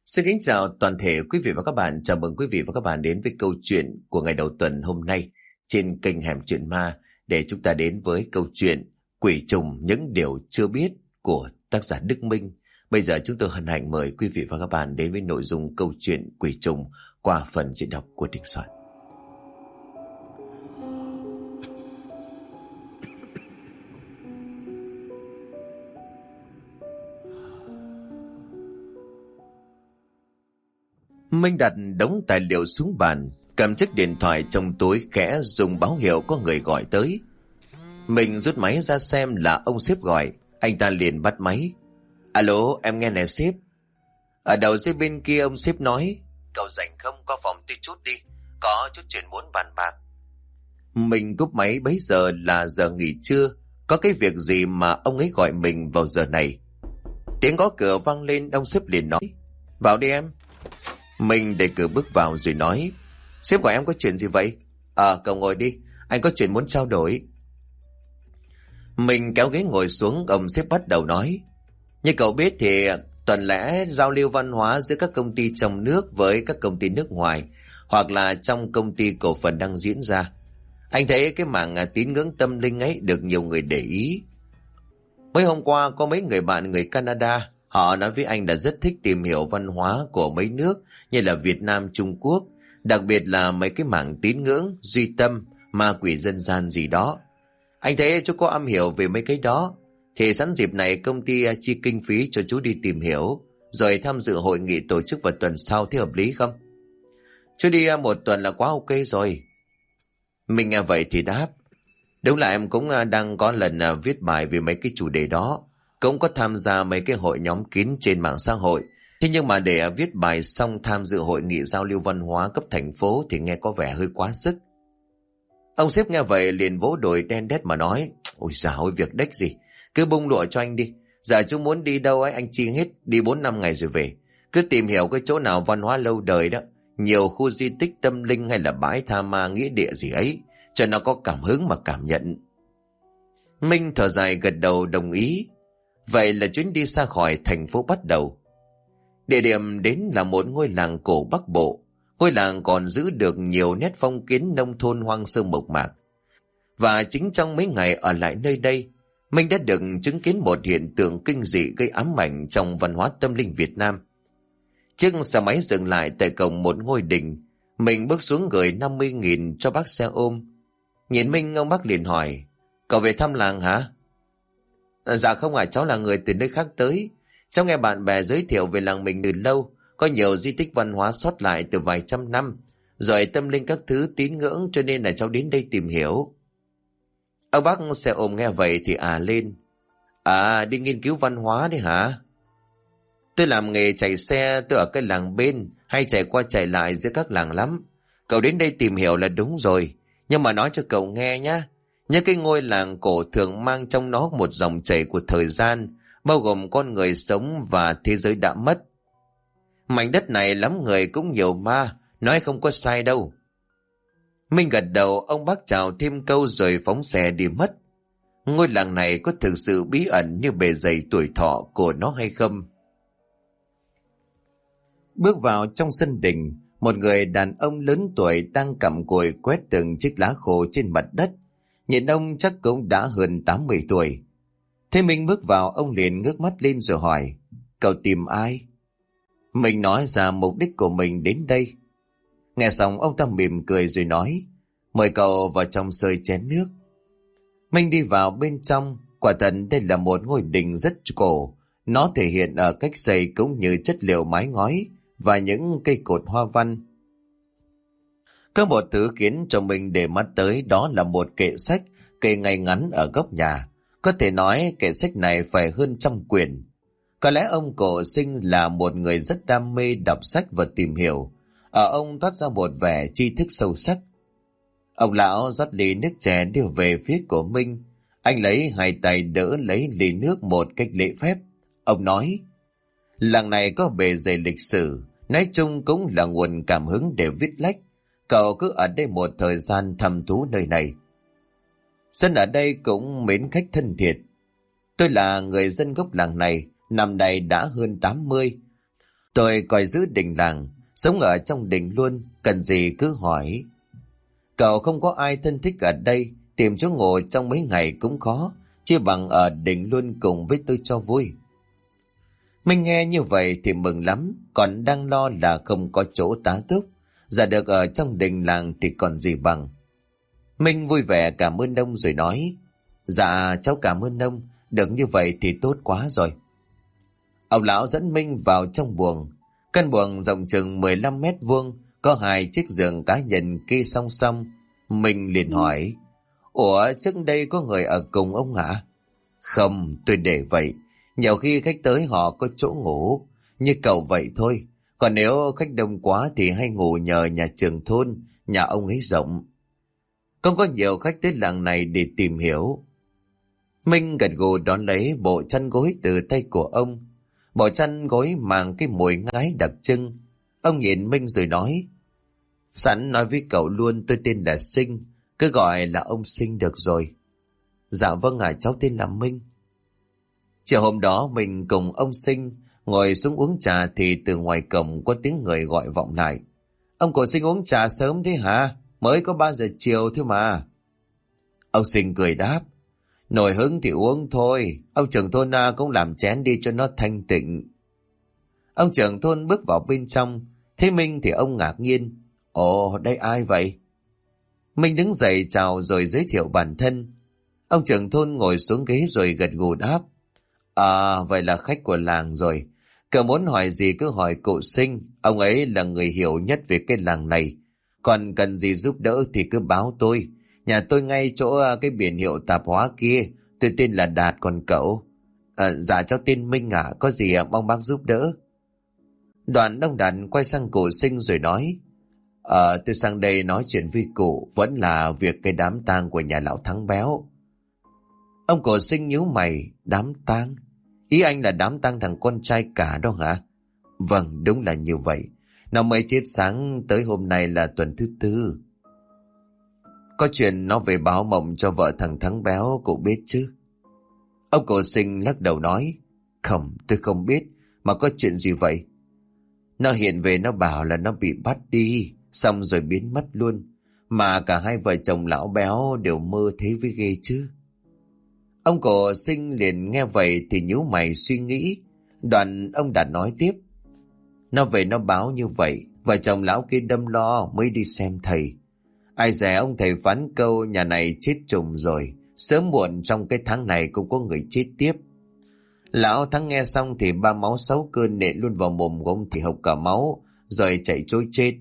Xin kính chào toàn thể quý vị và các bạn. Chào mừng quý vị và các bạn đến với câu chuyện của ngày đầu tuần hôm nay trên kênh Hẻm Chuyện Ma, để chúng ta đến với câu chuyện Quỷ Trùng những điều chưa biết của tác giả Đức Minh. Bây giờ chúng tôi hân hạnh mời quý vị và các bạn đến với nội dung câu chuyện Quỷ Trùng qua phần diễn đọc của Đình Soạn. Minh đặt đống tài liệu xuống bàn, cầm chiếc điện thoại trong túi khẽ dùng báo hiệu có người gọi tới. Mình rút máy ra xem là ông sếp gọi, anh ta liền bắt máy. Alo, em nghe nè sếp. Ở đầu dây bên kia ông sếp nói, cậu rảnh không, qua phòng tôi chút đi, có chút chuyện muốn bàn bạc. Mình cúp máy. Bấy giờ là giờ nghỉ trưa, có cái việc gì mà ông ấy gọi mình vào giờ này? Tiếng gõ cửa vang lên, ông sếp liền nói, vào đi em. Mình đẩy cửa bước vào rồi nói, sếp gọi em có chuyện gì vậy? Cậu ngồi đi, anh có chuyện muốn trao đổi. Mình kéo ghế ngồi xuống, ông sếp bắt đầu nói, như cậu biết thì tuần lễ giao lưu văn hóa giữa các công ty trong nước với các công ty nước ngoài, hoặc là trong công ty cổ phần đang diễn ra. Anh thấy cái mảng tín ngưỡng tâm linh ấy được nhiều người để ý. Mấy hôm qua có mấy người bạn người Canada, họ nói với anh là rất thích tìm hiểu văn hóa của mấy nước như là Việt Nam, Trung Quốc, đặc biệt là mấy cái mảng tín ngưỡng, duy tâm, ma quỷ dân gian gì đó. Anh thấy chú có am hiểu về mấy cái đó, thì sẵn dịp này công ty chi kinh phí cho chú đi tìm hiểu, rồi tham dự hội nghị tổ chức vào tuần sau, thế hợp lý không? Chú đi một tuần là quá ok rồi. Mình nghe vậy thì đáp, đúng là em cũng đang có lần viết bài về mấy cái chủ đề đó, cũng có tham gia mấy cái hội nhóm kín trên mạng xã hội. Thế nhưng mà để viết bài xong tham dự hội nghị giao lưu văn hóa cấp thành phố thì nghe có vẻ hơi quá sức. Ông sếp nghe vậy liền vỗ đùi đen đét mà nói, ôi dào ôi, việc đếch gì, cứ bung lụa cho anh đi. Giờ chú muốn đi đâu ấy anh chi hết, đi 4-5 ngày rồi về. Cứ tìm hiểu cái chỗ nào văn hóa lâu đời đó, nhiều khu di tích tâm linh hay là bãi tha ma nghĩa địa gì ấy, cho nó có cảm hứng mà cảm nhận. Minh thở dài gật đầu đồng ý. Vậy là chuyến đi xa khỏi thành phố bắt đầu. Địa điểm đến là một ngôi làng cổ Bắc Bộ. Ngôi làng còn giữ được nhiều nét phong kiến nông thôn hoang sơ mộc mạc. Và chính trong mấy ngày ở lại nơi đây, Minh đã được chứng kiến một hiện tượng kinh dị gây ám ảnh trong văn hóa tâm linh Việt Nam. Chiếc xe máy dừng lại tại cổng một ngôi đình. Mình bước xuống gửi 50.000 cho bác xe ôm. Nhìn Minh, ông bác liền hỏi, cậu về thăm làng hả? Dạ không cháu là người từ nơi khác tới. Cháu nghe bạn bè giới thiệu về làng mình từ lâu, có nhiều di tích văn hóa sót lại từ vài trăm năm, rồi tâm linh các thứ tín ngưỡng, cho nên là cháu đến đây tìm hiểu. Ông bác xe ôm nghe vậy thì lên. Đi nghiên cứu văn hóa đấy hả? Tôi làm nghề chạy xe, tôi ở cái làng bên, hay chạy qua chạy lại giữa các làng lắm. Cậu đến đây tìm hiểu là đúng rồi, nhưng mà nói cho cậu nghe nhá. Những cái ngôi làng cổ thường mang trong nó một dòng chảy của thời gian, bao gồm con người sống và thế giới đã mất. Mảnh đất này lắm người cũng nhiều ma, nói không có sai đâu. Minh gật đầu, ông bác chào thêm câu rồi phóng xe đi mất. Ngôi làng này có thực sự bí ẩn như bề dày tuổi thọ của nó hay không? Bước vào trong sân đình, một người đàn ông lớn tuổi đang cặm cụi quét từng chiếc lá khô trên mặt đất. Nhìn ông chắc cũng đã hơn 80 tuổi. Thế Minh bước vào, ông liền ngước mắt lên rồi hỏi, cậu tìm ai? Mình nói ra mục đích của mình đến đây. Nghe xong ông ta mỉm cười rồi nói, mời cậu vào trong xơi chén nước. Minh đi vào bên trong. Quả thật đây là một ngôi đình rất cổ. Nó thể hiện ở cách xây cũng như chất liệu mái ngói và những cây cột hoa văn. Có một thứ khiến cho mình để mắt tới, đó là một kệ sách kệ ngay ngắn ở góc nhà. Có thể nói kệ sách này phải hơn 100 quyển. Có lẽ ông cổ sinh là một người rất đam mê đọc sách và tìm hiểu. Ở ông toát ra một vẻ tri thức sâu sắc. Ông lão rót ly nước chè đưa về phía của Minh. Anh lấy hai tay đỡ lấy ly nước một cách lễ phép. Ông nói, làng này có bề dày lịch sử, nói chung cũng là nguồn cảm hứng để viết lách. Cậu cứ ở đây một thời gian thăm thú nơi này. Dân ở đây cũng mến khách thân thiện. Tôi là người dân gốc làng này, năm nay đã hơn 80. Tôi coi giữ đình làng, sống ở trong đình luôn, cần gì cứ hỏi. Cậu không có ai thân thích ở đây, tìm chỗ ngủ trong mấy ngày cũng khó, chia bằng ở đình luôn cùng với tôi cho vui. Minh nghe như vậy thì mừng lắm, còn đang lo là không có chỗ tá túc. Giờ được ở trong đình làng thì còn gì bằng. Minh vui vẻ cảm ơn ông rồi nói, dạ cháu cảm ơn ông, được như vậy thì tốt quá rồi. Ông lão dẫn Minh vào trong buồng. Căn buồng rộng chừng 15 mét vuông, có 2 chiếc giường cá nhân kê song song. Minh liền hỏi, ủa trước đây có người ở cùng ông hả? Không, tôi để vậy. Nhiều khi khách tới họ có chỗ ngủ, như cậu vậy thôi. Còn nếu khách đông quá thì hay ngủ nhờ nhà trưởng thôn, nhà ông ấy rộng. Không có nhiều khách tới làng này để tìm hiểu. Minh gật gù đón lấy bộ chăn gối từ tay của ông. Bộ chăn gối mang cái mùi ngái đặc trưng. Ông nhìn Minh rồi nói, sẵn nói với cậu luôn, tôi tên là Sinh, cứ gọi là ông Sinh được rồi. Dạ vâng ạ, cháu tên là Minh. Chiều hôm đó mình cùng ông Sinh ngồi xuống uống trà thì từ ngoài cổng có tiếng người gọi vọng lại. Ông của Sinh uống trà sớm thế hả? Mới có 3 giờ chiều thôi mà. Ông Sinh cười đáp, nổi hứng thì uống thôi, ông trưởng thôn cũng làm chén đi cho nó thanh tịnh. Ông trưởng thôn bước vào bên trong, thấy Minh thì ông ngạc nhiên, ồ đây ai vậy? Minh đứng dậy chào rồi giới thiệu bản thân. Ông trưởng thôn ngồi xuống ghế rồi gật gù đáp, à vậy là khách của làng rồi, cậu muốn hỏi gì cứ hỏi cụ Sinh, ông ấy là người hiểu nhất về cái làng này. Còn cần gì giúp đỡ thì cứ báo tôi. Nhà tôi ngay chỗ cái biển hiệu tạp hóa kia. Tôi tên là Đạt, còn cậu? Dạ cháu tên Minh ạ, có gì mong bác giúp đỡ. Đoạn ông Đạt quay sang cụ Sinh rồi nói, tôi sang đây nói chuyện với cụ, vẫn là việc cái đám tang của nhà lão Thắng Béo. Ông cụ Sinh nhíu mày, đám tang? Ý anh là đám tang thằng con trai cả đó hả? Vâng, đúng là như vậy. Nó mới chết sáng tới hôm nay là tuần thứ 4. Có chuyện nó về báo mộng cho vợ thằng Thắng Béo, cụ biết chứ? Ông cụ Sinh lắc đầu nói, không, tôi không biết, mà có chuyện gì vậy? Nó hiện về nó bảo là nó bị bắt đi, xong rồi biến mất luôn. Mà cả hai vợ chồng lão Béo đều mơ thế với ghê chứ. Ông cụ Sinh liền nghe vậy thì nhíu mày suy nghĩ. Đoạn ông Đạt nói tiếp, nó về nó báo như vậy, vợ chồng lão kia đâm lo mới đi xem thầy. Ai dè ông thầy phán câu nhà này chết trùng rồi, sớm muộn trong cái tháng này cũng có người chết tiếp. Lão Thắng nghe xong thì ba máu 6 cơn nện luôn vào mồm của ông thì hộc cả máu, rồi chạy trối chết.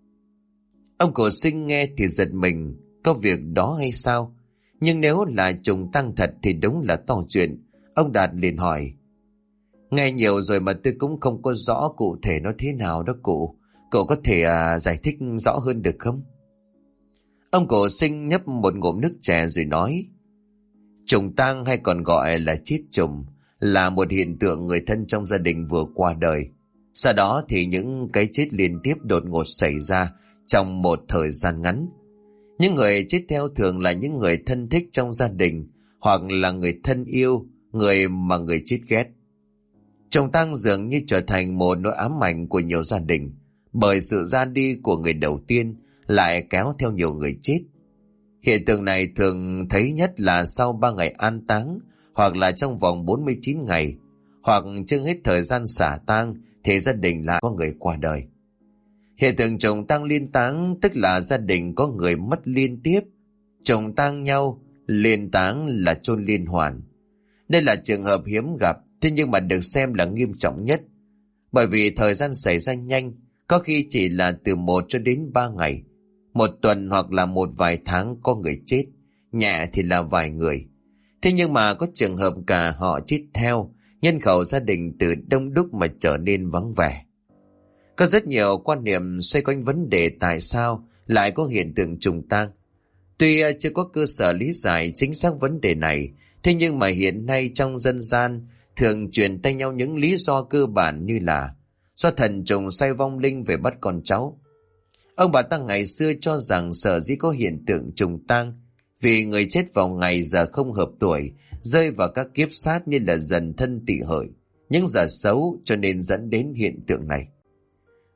Ông cụ Sinh nghe thì giật mình, có việc đó hay sao? Nhưng nếu là trùng tăng thật thì đúng là to chuyện. Ông Đạt liền hỏi, nghe nhiều rồi mà tôi cũng không có rõ cụ thể nó thế nào đó cụ. Cậu có thể giải thích rõ hơn được không? Ông cụ Sinh nhấp một ngụm nước chè rồi nói, trùng tang hay còn gọi là chết trùng là một hiện tượng người thân trong gia đình vừa qua đời. Sau đó thì những cái chết liên tiếp đột ngột xảy ra trong một thời gian ngắn. Những người chết theo thường là những người thân thích trong gia đình hoặc là người thân yêu, người mà người chết ghét. Trùng tang dường như trở thành một nỗi ám ảnh của nhiều gia đình, bởi sự ra đi của người đầu tiên lại kéo theo nhiều người chết. Hiện tượng này thường thấy nhất là sau 3 ngày an táng, hoặc là trong vòng 49 ngày, hoặc chưa hết thời gian xả tang thì gia đình lại có người qua đời. Hiện tượng trùng tang liên táng tức là gia đình có người mất liên tiếp, trùng tang nhau, liên táng là chôn liên hoàn. Đây là trường hợp hiếm gặp, thế nhưng mà được xem là nghiêm trọng nhất, bởi vì thời gian xảy ra nhanh, có khi chỉ là từ 1 cho đến 3 ngày, 1 tuần hoặc là một vài tháng có người chết, nhẹ thì là vài người. Thế nhưng mà có trường hợp cả họ chết theo, nhân khẩu gia đình từ đông đúc mà trở nên vắng vẻ. Có rất nhiều quan niệm xoay quanh vấn đề tại sao lại có hiện tượng trùng tang. Tuy chưa có cơ sở lý giải chính xác vấn đề này, thế nhưng mà hiện nay trong dân gian thường truyền tay nhau những lý do cơ bản như là do thần trùng sai vong linh về bắt con cháu. Ông bà ta ngày xưa cho rằng sở dĩ có hiện tượng trùng tang vì người chết vào ngày giờ không hợp tuổi, rơi vào các kiếp sát như là dần thân tỵ hợi, những giờ xấu cho nên dẫn đến hiện tượng này.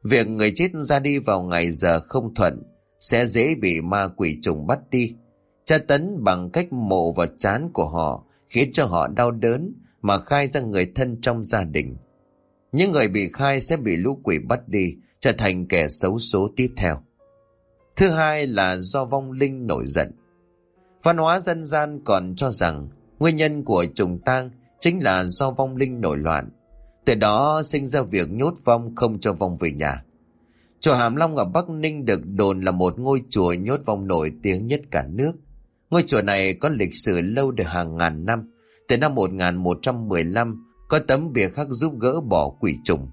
Việc người chết ra đi vào ngày giờ không thuận sẽ dễ bị ma quỷ trùng bắt đi, tra tấn bằng cách mổ vào trán của họ, khiến cho họ đau đớn mà khai ra người thân trong gia đình. Những người bị khai sẽ bị lũ quỷ bắt đi, trở thành kẻ xấu số tiếp theo. Thứ hai là do vong linh nổi giận. Văn hóa dân gian còn cho rằng nguyên nhân của trùng tang chính là do vong linh nổi loạn, từ đó sinh ra việc nhốt vong không cho vong về nhà. Chùa Hàm Long ở Bắc Ninh được đồn là một ngôi chùa nhốt vong nổi tiếng nhất cả nước. Ngôi chùa này có lịch sử lâu đời hàng ngàn năm. Từ năm 1115 có tấm bìa khắc giúp gỡ bỏ quỷ trùng.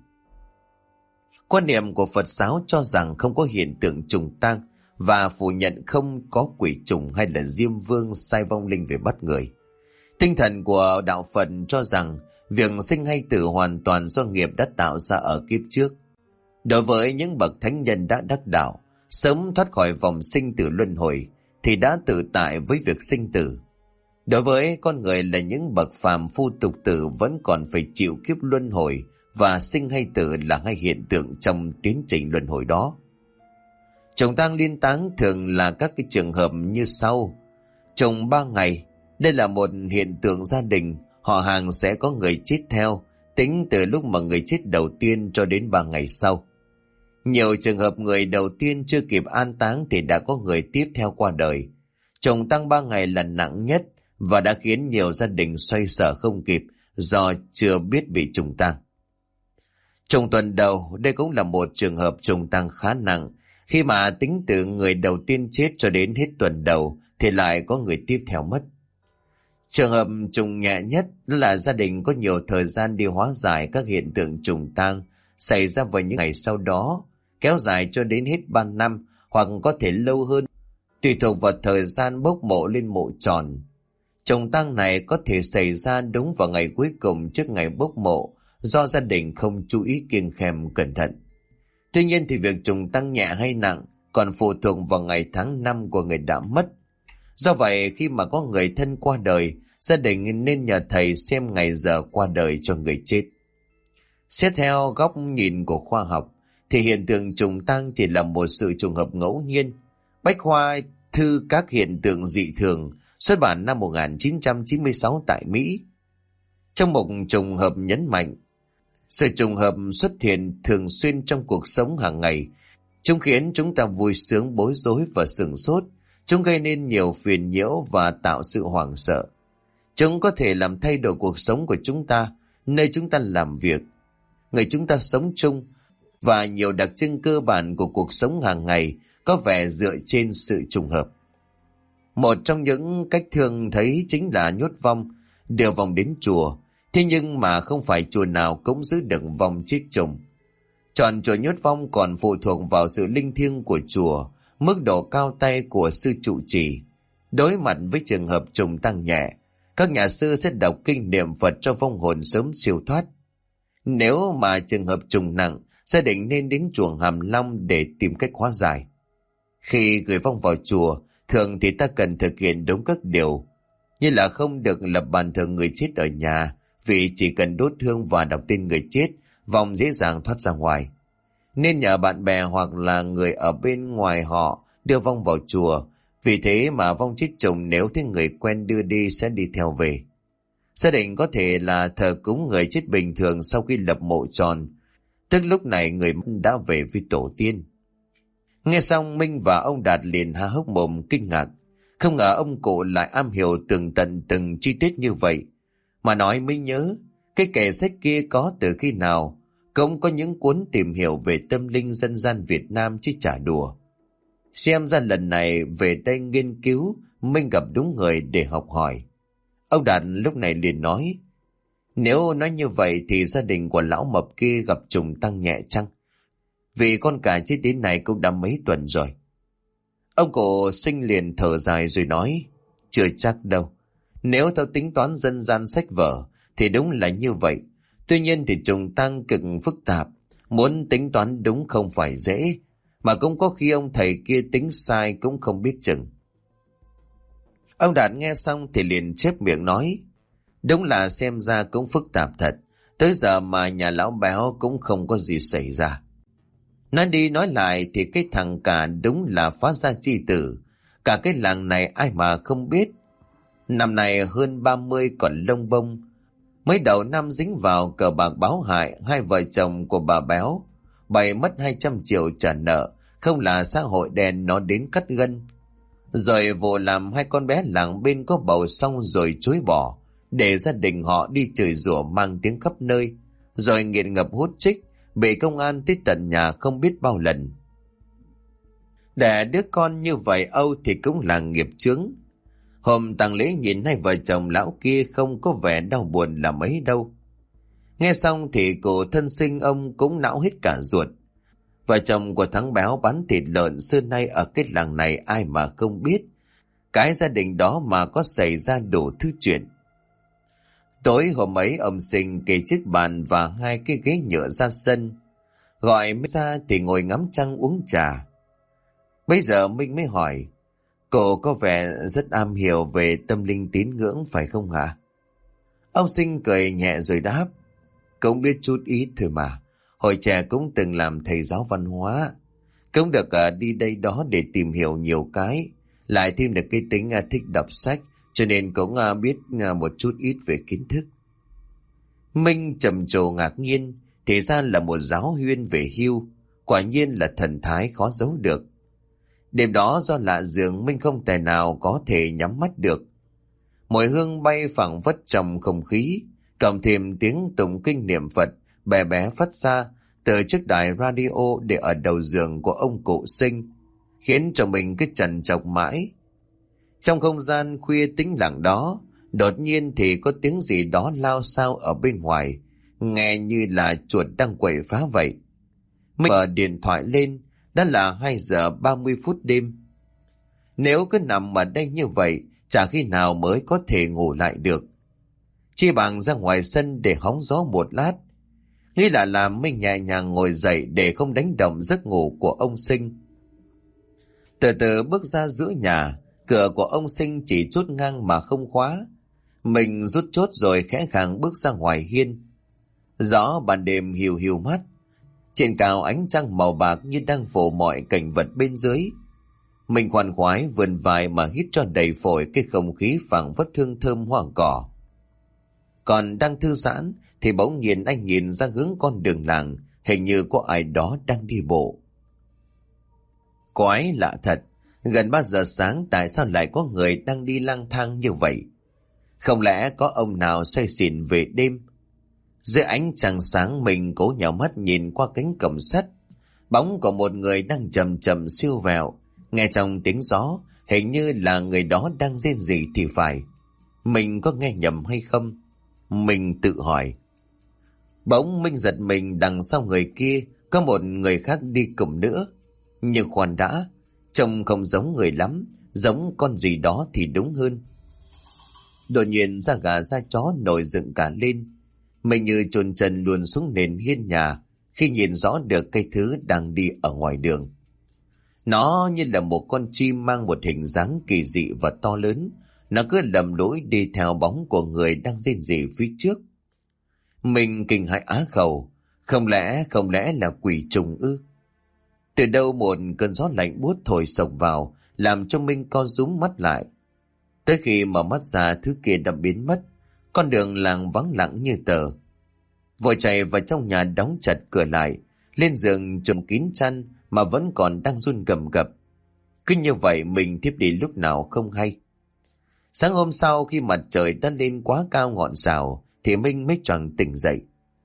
Quan niệm của Phật giáo cho rằng không có hiện tượng trùng tang và phủ nhận không có quỷ trùng hay là Diêm Vương sai vong linh về bắt người. Tinh thần của đạo Phật cho rằng việc sinh hay tử hoàn toàn do nghiệp đã tạo ra ở kiếp trước. Đối với những bậc thánh nhân đã đắc đạo, sớm thoát khỏi vòng sinh tử luân hồi, thì đã tự tại với việc sinh tử. Đối với con người là những bậc phàm phu tục tử vẫn còn phải chịu kiếp luân hồi, và sinh hay tử là hai hiện tượng trong tiến trình luân hồi đó. Trùng tang liên táng thường là các cái trường hợp như sau. Trùng 3 ngày, đây là một hiện tượng gia đình, họ hàng sẽ có người chết theo, tính từ lúc mà người chết đầu tiên cho đến 3 ngày sau. Nhiều trường hợp người đầu tiên chưa kịp an táng thì đã có người tiếp theo qua đời. Trùng tang 3 ngày là nặng nhất và đã khiến nhiều gia đình xoay sở không kịp do chưa biết bị trùng tang. Trùng tuần đầu, đây cũng là một trường hợp trùng tang khá nặng, khi mà tính từ người đầu tiên chết cho đến hết tuần đầu thì lại có người tiếp theo mất. Trường hợp trùng nhẹ nhất là gia đình có nhiều thời gian đi hóa giải các hiện tượng trùng tang xảy ra vào những ngày sau đó, kéo dài cho đến hết 3 năm hoặc có thể lâu hơn, tùy thuộc vào thời gian bốc mộ lên mộ tròn. Trùng tang này có thể xảy ra đúng vào ngày cuối cùng trước ngày bốc mộ do gia đình không chú ý kiêng khem cẩn thận. Tuy nhiên thì việc trùng tang nhẹ hay nặng còn phụ thuộc vào ngày tháng năm của người đã mất. Do vậy khi mà có người thân qua đời, gia đình nên nhờ thầy xem ngày giờ qua đời cho người chết. Xét theo góc nhìn của khoa học thì hiện tượng trùng tang chỉ là một sự trùng hợp ngẫu nhiên. Bách khoa thư các hiện tượng dị thường xuất bản năm 1996 tại Mỹ. Trong một trùng hợp nhấn mạnh, sự trùng hợp xuất hiện thường xuyên trong cuộc sống hàng ngày. Chúng khiến chúng ta vui sướng, bối rối và sửng sốt. Chúng gây nên nhiều phiền nhiễu và tạo sự hoảng sợ. Chúng có thể làm thay đổi cuộc sống của chúng ta, nơi chúng ta làm việc, người chúng ta sống chung, và nhiều đặc trưng cơ bản của cuộc sống hàng ngày có vẻ dựa trên sự trùng hợp. Một trong những cách thường thấy chính là nhốt vong, đưa vong đến chùa. Thế nhưng mà không phải chùa nào cũng giữ được vong chết trùng. Chọn chùa nhốt vong còn phụ thuộc vào sự linh thiêng của chùa, mức độ cao tay của sư trụ trì. Đối mặt với trường hợp trùng tang nhẹ, các nhà sư sẽ đọc kinh niệm Phật cho vong hồn sớm siêu thoát. Nếu mà trường hợp trùng nặng, gia đình nên đến chùa Hàm Long để tìm cách hóa giải. Khi gửi vong vào chùa, thường thì ta cần thực hiện đúng các điều, như là không được lập bàn thờ người chết ở nhà, vì chỉ cần đốt hương và đọc tên người chết, vong dễ dàng thoát ra ngoài. Nên nhờ bạn bè hoặc là người ở bên ngoài họ đưa vong vào chùa, vì thế mà vong chết trùng nếu thấy người quen đưa đi sẽ đi theo về. Gia đình có thể là thờ cúng người chết bình thường sau khi lập mộ tròn, tức lúc này người đã về với tổ tiên. Nghe xong Minh và ông Đạt liền há hốc mồm kinh ngạc, không ngờ ông cụ lại am hiểu tường tận từng chi tiết như vậy. Mà nói mới nhớ, cái kệ sách kia có từ khi nào, cũng có những cuốn tìm hiểu về tâm linh dân gian Việt Nam chứ chả đùa. Xem ra lần này về đây nghiên cứu, Minh gặp đúng người để học hỏi. Ông Đạt lúc này liền nói, nếu nói như vậy thì gia đình của lão mập kia gặp trùng tang nhẹ chăng? Vì con cả chết đến này cũng đã mấy tuần rồi. Ông cụ Sinh liền thở dài rồi nói, chưa chắc đâu. Nếu theo tính toán dân gian sách vở thì đúng là như vậy. Tuy nhiên thì trùng tang cực phức tạp, muốn tính toán đúng không phải dễ, mà cũng có khi ông thầy kia tính sai cũng không biết chừng. Ông Đạt nghe xong thì liền chép miệng nói, đúng là xem ra cũng phức tạp thật, tới giờ mà nhà lão béo cũng không có gì xảy ra. Nói đi nói lại thì cái thằng Cả đúng là phá gia chi tử. Cả cái làng này ai mà không biết. Năm nay hơn 30 còn lông bông. Mới đầu năm dính vào cờ bạc báo hại hai vợ chồng của bà Béo. Bày mất 200 triệu trả nợ. Không là xã hội đen nó đến cắt gân. Rồi vụ làm hai con bé làng bên có bầu xong rồi chối bỏ. Để gia đình họ đi chửi rủa mang tiếng khắp nơi. Rồi nghiện ngập hút chích. Bị công an tới tận nhà không biết bao lần. Đẻ đứa con như vậy Âu thì cũng là nghiệp chướng. Hôm tang lễ nhìn hai vợ chồng lão kia không có vẻ đau buồn là mấy đâu. Nghe xong thì cụ thân sinh ông cũng não hết cả ruột. Vợ chồng của thằng Béo bán thịt lợn xưa nay ở cái làng này ai mà không biết. Cái gia đình đó mà có xảy ra đủ thứ chuyện. Tối hôm ấy ông Sinh kê chiếc bàn và hai cái ghế nhựa ra sân. Gọi mới ra thì ngồi ngắm trăng uống trà. Bây giờ Minh mới hỏi, cô có vẻ rất am hiểu về tâm linh tín ngưỡng phải không hả? Ông Sinh cười nhẹ rồi đáp, cũng biết chút ít thôi mà. Hồi trẻ cũng từng làm thầy giáo văn hóa. Cũng được đi đây đó để tìm hiểu nhiều cái. Lại thêm được cái tính thích đọc sách. Cho nên cũng biết một chút ít về kiến thức. Minh trầm trồ ngạc nhiên. Thì ra là một giáo huyên về hưu. Quả nhiên là thần thái khó giấu được. Đêm đó do lạ giường Minh không thể nào có thể nhắm mắt được. Mùi hương bay phảng phất trong không khí. Cộng thêm tiếng tụng kinh niệm Phật bé bé phát ra từ chiếc đài radio để ở đầu giường của ông cụ Sinh, khiến cho mình cứ trằn trọc mãi. Trong không gian khuya tĩnh lặng đó, đột nhiên thì có tiếng gì đó lao xao ở bên ngoài, nghe như là chuột đang quậy phá vậy. Mình mở điện thoại lên, đã là 2 giờ 30 phút đêm. Nếu cứ nằm ở đây như vậy, chả khi nào mới có thể ngủ lại được. Chi bằng ra ngoài sân để hóng gió một lát. Nghĩ là làm Minh nhẹ nhàng ngồi dậy để không đánh động giấc ngủ của ông Sinh. Từ từ bước ra giữa nhà, cửa của ông Sinh chỉ chốt ngang mà không khóa. Mình rút chốt rồi khẽ khàng bước ra ngoài hiên. Gió ban đêm hiu hiu mát. Trên cao ánh trăng màu bạc như đang phủ mọi cảnh vật bên dưới. Mình khoan khoái vươn vai mà hít cho đầy phổi cái không khí phảng phất hương thơm hoa cỏ. Còn đang thư giãn thì bỗng nhiên anh nhìn ra hướng con đường làng, hình như có ai đó đang đi bộ. Quái lạ thật, gần 3 giờ sáng tại sao lại có người đang đi lang thang như vậy? Không lẽ có ông nào say xỉn về đêm? Dưới ánh trăng sáng mình cố nhào mắt nhìn qua cánh cổng sắt. Bóng của một người đang chậm chậm siêu vẹo, nghe trong tiếng gió, hình như là người đó đang rên rỉ thì phải. Mình có nghe nhầm hay không? Mình tự hỏi. Bỗng Minh giật mình đằng sau người kia có một người khác đi cùng nữa. Nhưng khoan đã, trông không giống người lắm, giống con gì đó thì đúng hơn. Đột nhiên da gà da chó nổi dựng cả lên. Mình như chôn chân luồn xuống nền hiên nhà khi nhìn rõ được cái thứ đang đi ở ngoài đường. Nó như là một con chim mang một hình dáng kỳ dị và to lớn. Nó cứ lầm lũi đi theo bóng của người đang rên rỉ phía trước. Mình kinh hãi á khẩu. Không lẽ là quỷ trùng ư? Từ đâu một cơn gió lạnh buốt thổi sộc vào, làm cho Minh co rúm mắt lại. Tới khi mở mắt ra, thứ kia đã biến mất. Con đường làng vắng lặng như tờ. Vội chạy vào trong nhà đóng chặt cửa lại, lên giường trùm kín chăn mà vẫn còn đang run cầm cập. Cứ như vậy mình thiếp đi lúc nào không hay. Sáng hôm sau khi mặt trời đã lên quá cao ngọn rào thì Minh mới choàng tỉnh dậy.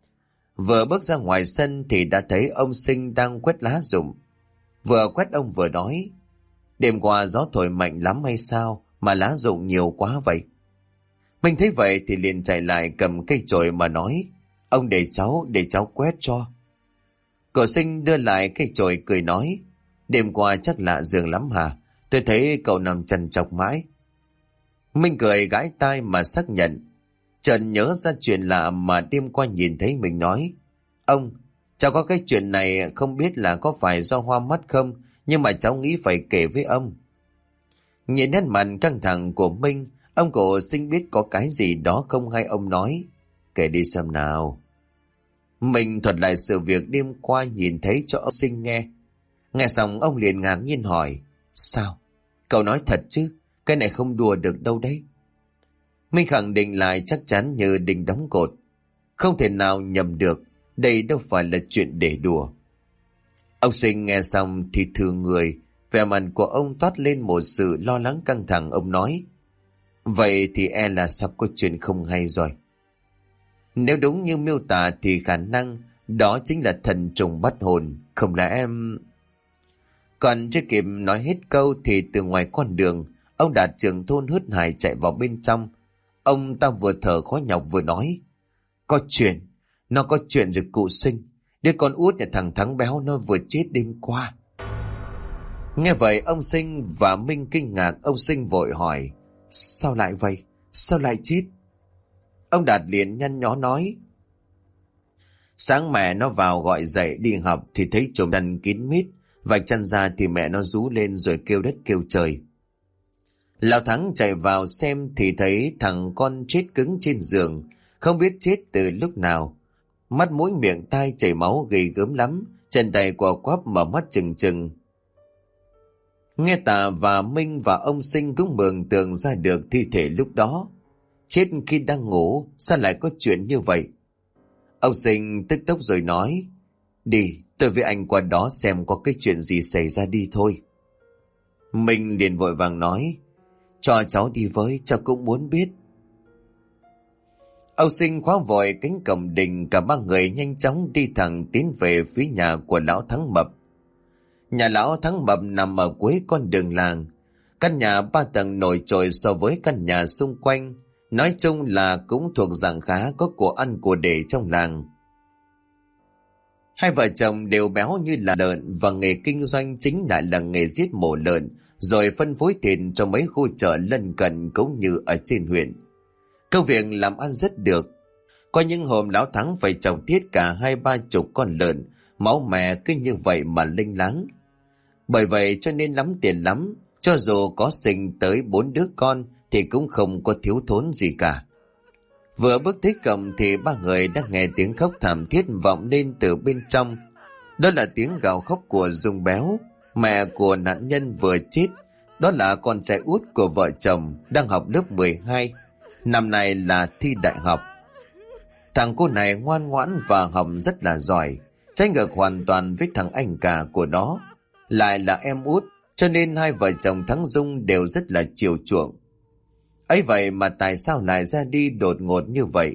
Vừa bước ra ngoài sân thì đã thấy ông Sinh đang quét lá rụng. Vừa quét ông vừa nói, đêm qua gió thổi mạnh lắm hay sao mà lá rụng nhiều quá vậy? Minh thấy vậy thì liền chạy lại cầm cây chổi mà nói, ông để cháu quét cho. Cậu Sinh đưa lại cây chổi cười nói, đêm qua chắc lạ giường lắm hả? Tôi thấy cậu nằm trằn trọc mãi. Minh cười gãi tai mà xác nhận. Trần nhớ ra chuyện lạ mà đêm qua nhìn thấy mình nói, ông, cháu có cái chuyện này không biết là có phải do hoa mắt không, nhưng mà cháu nghĩ phải kể với ông. Nhìn nét mặt căng thẳng của Minh, ông cụ Sinh biết có cái gì đó không hay ông nói, kể đi xem nào. Mình thuật lại sự việc đêm qua nhìn thấy cho ông Sinh nghe. Nghe xong ông liền ngạc nhiên hỏi: Sao? Cậu nói thật chứ? Cái này không đùa được đâu đấy. Minh khẳng định lại chắc chắn như đinh đóng cột: Không thể nào nhầm được, đây đâu phải là chuyện để đùa. Ông Sinh nghe xong thì thừa người, vẻ mặt của ông toát lên một sự lo lắng căng thẳng. Ông nói: Vậy thì e là sắp có chuyện không hay rồi. Nếu đúng như miêu tả thì khả năng đó chính là thần trùng bắt hồn, không lẽ em... Còn chưa kịp nói hết câu thì từ ngoài con đường, ông Đạt trưởng thôn hớt hải chạy vào bên trong. Ông ta vừa thở khó nhọc vừa nói: Có chuyện, nó có chuyện rồi cụ Sinh. Đứa con út nhà thằng Thắng béo nó vừa chết đêm qua. Nghe vậy ông Sinh và Minh kinh ngạc. Ông Sinh vội hỏi: Sao lại vậy? Sao lại chết? Ông Đạt liền nhăn nhó nói: Sáng mẹ nó vào gọi dậy đi học thì thấy chồng chăn kín mít, vạch chăn ra thì mẹ nó rú lên rồi kêu đất kêu trời. Lão Thắng chạy vào xem thì thấy thằng con chết cứng trên giường, không biết chết từ lúc nào. Mắt mũi miệng tai chảy máu ghê gớm lắm, chân tay quò quắp mở mắt trừng trừng. Nghe Tà và Minh và ông Sinh cũng mường tượng ra được thi thể lúc đó. Chết khi đang ngủ, sao lại có chuyện như vậy? Ông Sinh tức tốc rồi nói: Đi, tôi với anh qua đó xem có cái chuyện gì xảy ra đi thôi. Minh liền vội vàng nói: Cho cháu đi với, cháu cũng muốn biết. Ông Sinh khóa vội cánh cổng đình, cả ba người nhanh chóng đi thẳng tiến về phía nhà của lão Thắng Mập. Nhà lão Thắng Mập nằm ở cuối con đường làng. Căn nhà 3 tầng nổi trội so với căn nhà xung quanh. Nói chung là cũng thuộc dạng khá có của ăn của để trong làng. Hai vợ chồng đều béo như là lợn và nghề kinh doanh chính lại là nghề giết mổ lợn rồi phân phối thịt cho mấy khu chợ lân cận cũng như ở trên huyện. Công việc làm ăn rất được. Có những hôm lão Thắng phải trồng tiết cả 20-30 con lợn, máu mẹ cứ như vậy mà linh láng. Bởi vậy cho nên lắm tiền lắm, cho dù có sinh tới 4 đứa con thì cũng không có thiếu thốn gì cả. Vừa bước tới cổng thì ba người đã nghe tiếng khóc thảm thiết vọng lên từ bên trong. Đó là tiếng gào khóc của Dung Béo, mẹ của nạn nhân vừa chết. Đó là con trai út của vợ chồng đang học lớp 12, năm nay là thi đại học. Thằng cô này ngoan ngoãn và học rất là giỏi, trái ngược hoàn toàn với thằng anh cả của nó, lại là em út, cho nên hai vợ chồng Thắng Dung đều rất là chiều chuộng. Ấy vậy mà tại sao lại ra đi đột ngột như vậy?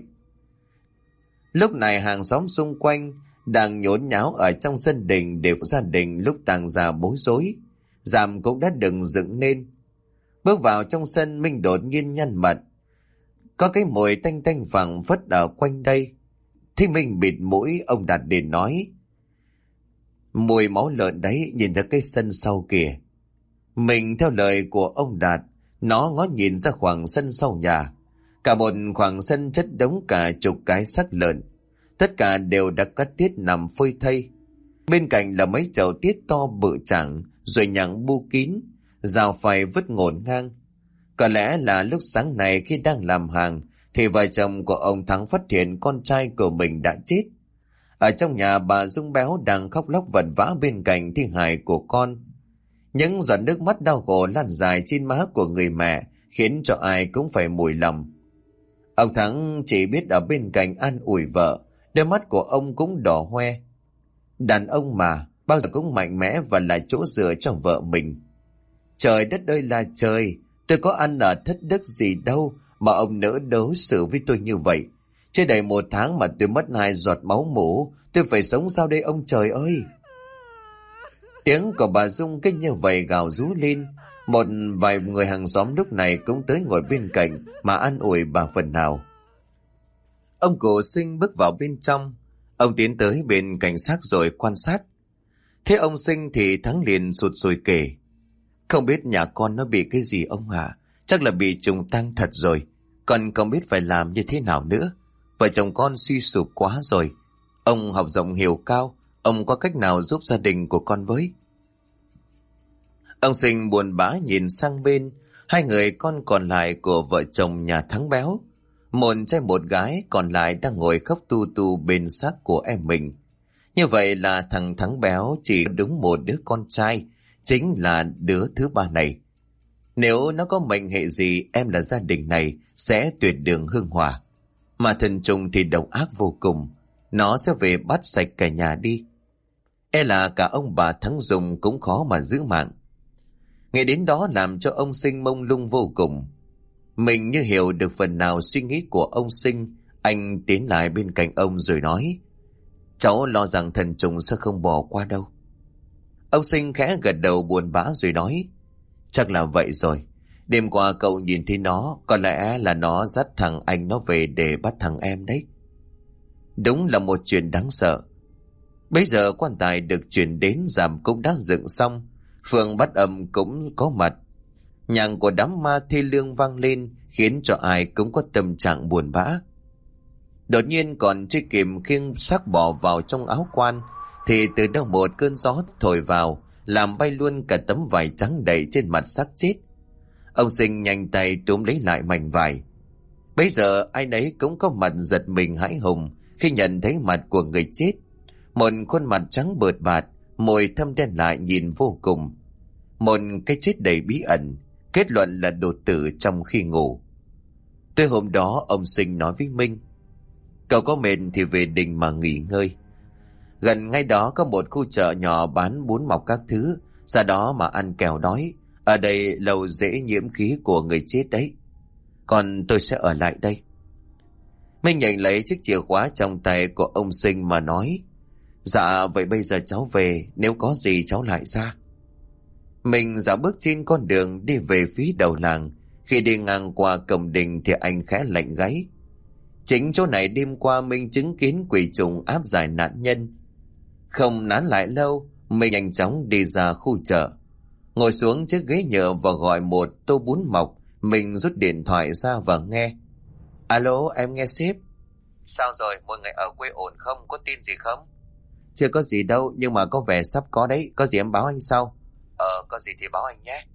Lúc này hàng xóm xung quanh đang nhốn nháo ở trong sân đình để gia đình lúc tang gia bối rối. Rằm cũng đã đừng dựng nên. Bước vào trong sân, Minh đột nhiên nhăn mặt. Có cái mùi tanh tanh phảng phất ở quanh đây. Thế Minh bịt mũi, ông Đạt để nói: Mùi máu lợn đấy, nhìn thấy cái sân sau kìa. Mình theo lời của ông Đạt, nó ngó nhìn ra khoảng sân sau nhà. Cả một khoảng sân chất đống cả chục cái xác lợn. Tất cả đều đã cắt tiết nằm phơi thây. Bên cạnh là mấy chậu tiết to bự chảng, rồi nhặng bu kín, rào phày vứt ngổn ngang. Có lẽ là lúc sáng này khi đang làm hàng, thì vợ chồng của ông Thắng phát hiện con trai của mình đã chết. Ở trong nhà, bà Dung Béo đang khóc lóc vật vã bên cạnh thi hài của con. Những giọt nước mắt đau khổ lan dài trên má của người mẹ khiến cho ai cũng phải mùi lòng. Ông Thắng chỉ biết ở bên cạnh an ủi vợ, đôi mắt của ông cũng đỏ hoe. Đàn ông mà, bao giờ cũng mạnh mẽ và là chỗ dựa cho vợ mình. Trời đất ơi là trời, tôi có ăn ở thất đức gì đâu mà ông nỡ đối xử với tôi như vậy. Chưa đầy 1 tháng mà tôi mất 2 giọt máu mủ, tôi phải sống sao đây ông trời ơi? Tiếng của bà Dung kinh như vậy gào rú lên. Một vài người hàng xóm lúc này cũng tới ngồi bên cạnh mà an ủi bà phần nào. Ông cụ Sinh bước vào bên trong. Ông tiến tới bên cảnh xác rồi quan sát. Thế ông Sinh thì Thắng liền sụt sùi kể: Không biết nhà con nó bị cái gì ông hả? Chắc là bị trùng tang thật rồi. Con không biết phải làm như thế nào nữa. Vợ chồng con suy sụp quá rồi. Ông học rộng hiểu cao, ông có cách nào giúp gia đình của con với? Ông Sinh buồn bã nhìn sang bên hai người con còn lại của vợ chồng nhà Thắng Béo. Một trai một gái còn lại đang ngồi khóc tu tu bên xác của em mình. Như vậy là thằng Thắng béo chỉ đúng một đứa con trai, chính là đứa thứ ba này. Nếu nó có mệnh hệ gì, em là gia đình này sẽ tuyệt đường hương hỏa. Mà thần trùng thì độc ác vô cùng, nó sẽ về bắt sạch cả nhà đi. E là cả ông bà Thắng Dùng cũng khó mà giữ mạng. Nghe đến đó làm cho ông Sinh mông lung vô cùng. Mình như hiểu được phần nào suy nghĩ của ông Sinh, anh tiến lại bên cạnh ông rồi nói: cháu lo rằng thần trùng sẽ không bỏ qua đâu. Ông Sinh khẽ gật đầu buồn bã rồi nói: chắc là vậy rồi. Đêm qua cậu nhìn thấy nó, có lẽ là nó dắt thằng anh nó về để bắt thằng em đấy. Đúng là một chuyện đáng sợ. Bây giờ quan tài được chuyển đến, rằm cũng đã dựng xong, phường Bát Âm cũng có mặt. Nhạc của đám ma thê lương vang lên, khiến cho ai cũng có tâm trạng buồn bã. Đột nhiên còn chưa kịp khiêng xác bỏ vào trong áo quan, thì từ đâu một cơn gió thổi vào, làm bay luôn cả tấm vải trắng đầy trên mặt xác chết. Ông Sinh nhanh tay túm lấy lại mảnh vải. Bây giờ ai nấy cũng có mặt giật mình hãi hùng khi nhận thấy mặt của người chết. Một khuôn mặt trắng bợt bạt, môi thâm đen lại nhìn vô cùng. Một cái chết đầy bí ẩn, kết luận là đột tử trong khi ngủ. Tới hôm đó ông Sinh nói với Minh: cậu có mệt thì về đình mà nghỉ ngơi. Gần ngay đó có một khu chợ nhỏ bán bún mọc các thứ, ra đó mà ăn kẻo đói. Ở đây lâu dễ nhiễm khí của người chết đấy. Còn tôi sẽ ở lại đây. Minh nhận lấy chiếc chìa khóa trong tay của ông Sinh mà nói: dạ vậy bây giờ cháu về, nếu có gì cháu lại ra. Mình dạo bước trên con đường đi về phía đầu làng. Khi đi ngang qua cổng đình thì anh khẽ lạnh gáy. Chính chỗ này đêm qua Minh chứng kiến quỷ trùng áp giải nạn nhân. Không nán lại lâu, mình nhanh chóng đi ra khu chợ, ngồi xuống chiếc ghế nhựa và gọi một tô bún mọc. Mình rút điện thoại ra và nghe. Alo, em nghe sếp. Sao rồi, mọi người ở quê ổn không, có tin gì không? Chưa có gì đâu, nhưng mà có vẻ sắp có đấy, có gì em báo anh sau. Có gì thì báo anh nhé.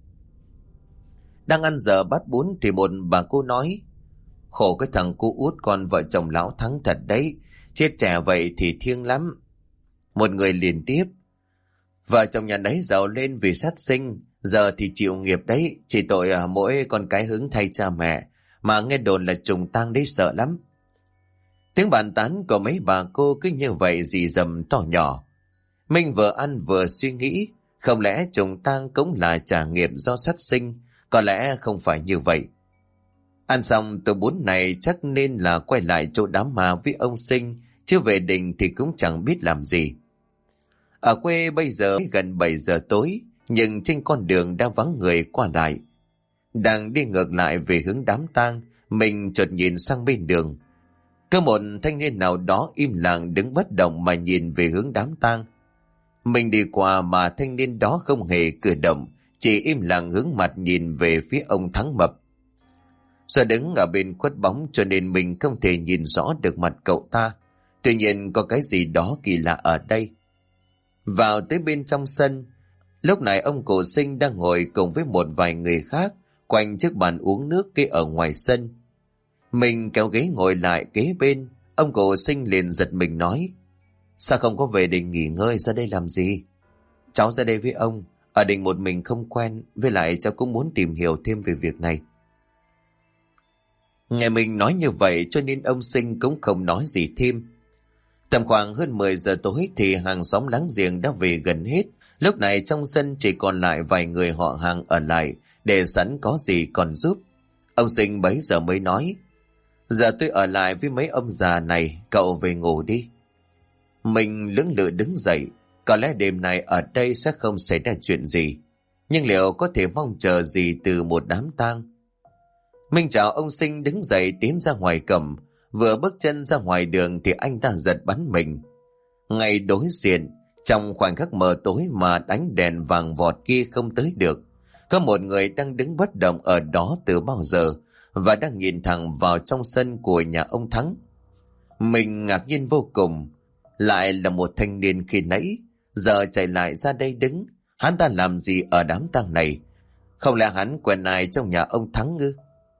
Đang ăn giờ bát bún thì một bà cô nói: khổ cái thằng cu út con vợ chồng lão Thắng thật đấy, chết trẻ vậy thì thiêng lắm. Một người liền tiếp: vợ chồng nhà đấy giàu lên vì sát sinh, giờ thì chịu nghiệp đấy, chỉ tội mỗi con cái hứng thay cha mẹ, mà nghe đồn là trùng tang đấy sợ lắm. Tiếng bàn tán của mấy bà cô cứ như vậy rì rầm to nhỏ. Minh vừa ăn vừa suy nghĩ, không lẽ trùng tang cũng là trả nghiệp do sát sinh? Có lẽ không phải như vậy. Ăn xong tô bún này chắc nên là quay lại chỗ đám ma với ông Sinh, chứ về đình thì cũng chẳng biết làm gì. Ở quê bây giờ gần 7 giờ tối, nhưng trên con đường đã vắng người qua lại. Đang đi ngược lại về hướng đám tang, mình chợt nhìn sang bên đường. Có một thanh niên nào đó im lặng đứng bất động mà nhìn về hướng đám tang. Mình đi qua mà thanh niên đó không hề cử động, chỉ im lặng hướng mặt nhìn về phía ông Thắng mập. Do đứng ở bên khuất bóng cho nên mình không thể nhìn rõ được mặt cậu ta. Tuy nhiên có cái gì đó kỳ lạ ở đây. Vào tới bên trong sân, lúc này ông Cổ Sinh đang ngồi cùng với một vài người khác quanh chiếc bàn uống nước kia ở ngoài sân. Mình kéo ghế ngồi lại kế bên, ông Cổ Sinh liền giật mình nói: sao không có về đình nghỉ ngơi, ra đây làm gì? Cháu ra đây với ông, ở đình một mình không quen, với lại cháu cũng muốn tìm hiểu thêm về việc này. Nghe mình nói như vậy cho nên ông Sinh cũng không nói gì thêm. Tầm khoảng hơn 10 giờ tối thì hàng xóm láng giềng đã về gần hết. Lúc này trong sân chỉ còn lại vài người họ hàng ở lại, để sẵn có gì còn giúp. Ông Sinh bấy giờ mới nói: giờ tôi ở lại với mấy ông già này, cậu về ngủ đi. Mình lưỡng lự đứng dậy. Có lẽ đêm nay ở đây sẽ không xảy ra chuyện gì, nhưng liệu có thể mong chờ gì từ một đám tang? Mình chào ông Sinh đứng dậy tiến ra ngoài cổng. Vừa bước chân ra ngoài đường thì anh ta giật bắn mình. Ngay đối diện, trong khoảnh khắc mờ tối mà đánh đèn vàng vọt kia không tới được, có một người đang đứng bất động ở đó từ bao giờ và đang nhìn thẳng vào trong sân của nhà ông Thắng. Mình ngạc nhiên vô cùng. Lại là một thanh niên khi nãy, giờ chạy lại ra đây đứng. Hắn ta làm gì ở đám tang này? Không lẽ hắn quen ai trong nhà ông Thắng ư?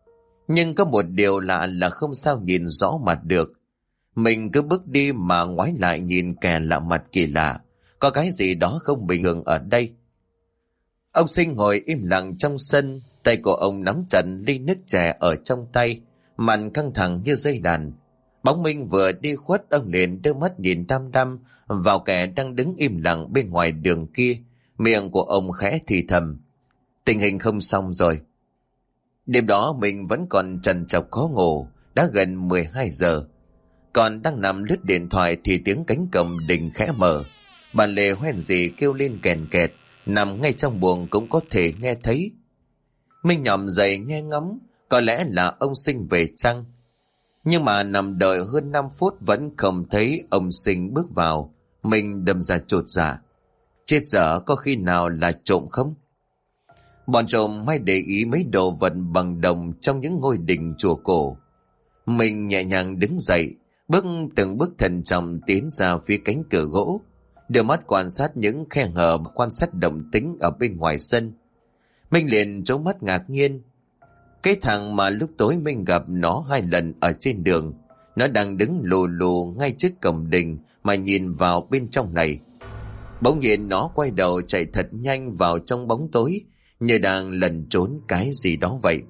Nhưng có một điều lạ là không sao nhìn rõ mặt được. Mình cứ bước đi mà ngoái lại nhìn kẻ lạ mặt kỳ lạ. Có cái gì đó không bình thường ở đây. Ông Sinh ngồi im lặng trong sân, tay của ông nắm chặt ly nước chè ở trong tay, mặt căng thẳng như dây đàn. Bóng Minh vừa đi khuất, ông liền đưa mắt nhìn đăm đăm vào kẻ đang đứng im lặng bên ngoài đường kia. Miệng của ông khẽ thì thầm: tình hình không xong rồi. Đêm đó mình vẫn còn trằn trọc khó ngủ, đã gần 12 giờ. Còn đang nằm lướt điện thoại thì tiếng cánh cổng đình khẽ mở. Bà Lệ hoen gì kêu lên kèn kẹt, nằm ngay trong buồng cũng có thể nghe thấy. Minh nhòm dậy nghe ngóng, có lẽ là ông Sinh về chăng. Nhưng mà nằm đợi hơn 5 phút vẫn không thấy ông Sinh bước vào. Mình đâm ra chột dạ. Chết dở, có khi nào là trộm không? Bọn trộm hay để ý mấy đồ vật bằng đồng trong những ngôi đình chùa cổ. Mình nhẹ nhàng đứng dậy, từng bước thận trọng tiến ra phía cánh cửa gỗ, đưa mắt quan sát những khe hở, quan sát động tĩnh ở bên ngoài sân. Mình liền trố mắt ngạc nhiên. Cái thằng mà lúc tối mình gặp nó 2 lần ở trên đường, nó đang đứng lù lù ngay trước cổng đình mà nhìn vào bên trong này. Bỗng nhiên nó quay đầu chạy thật nhanh vào trong bóng tối, như đang lẩn trốn cái gì đó vậy.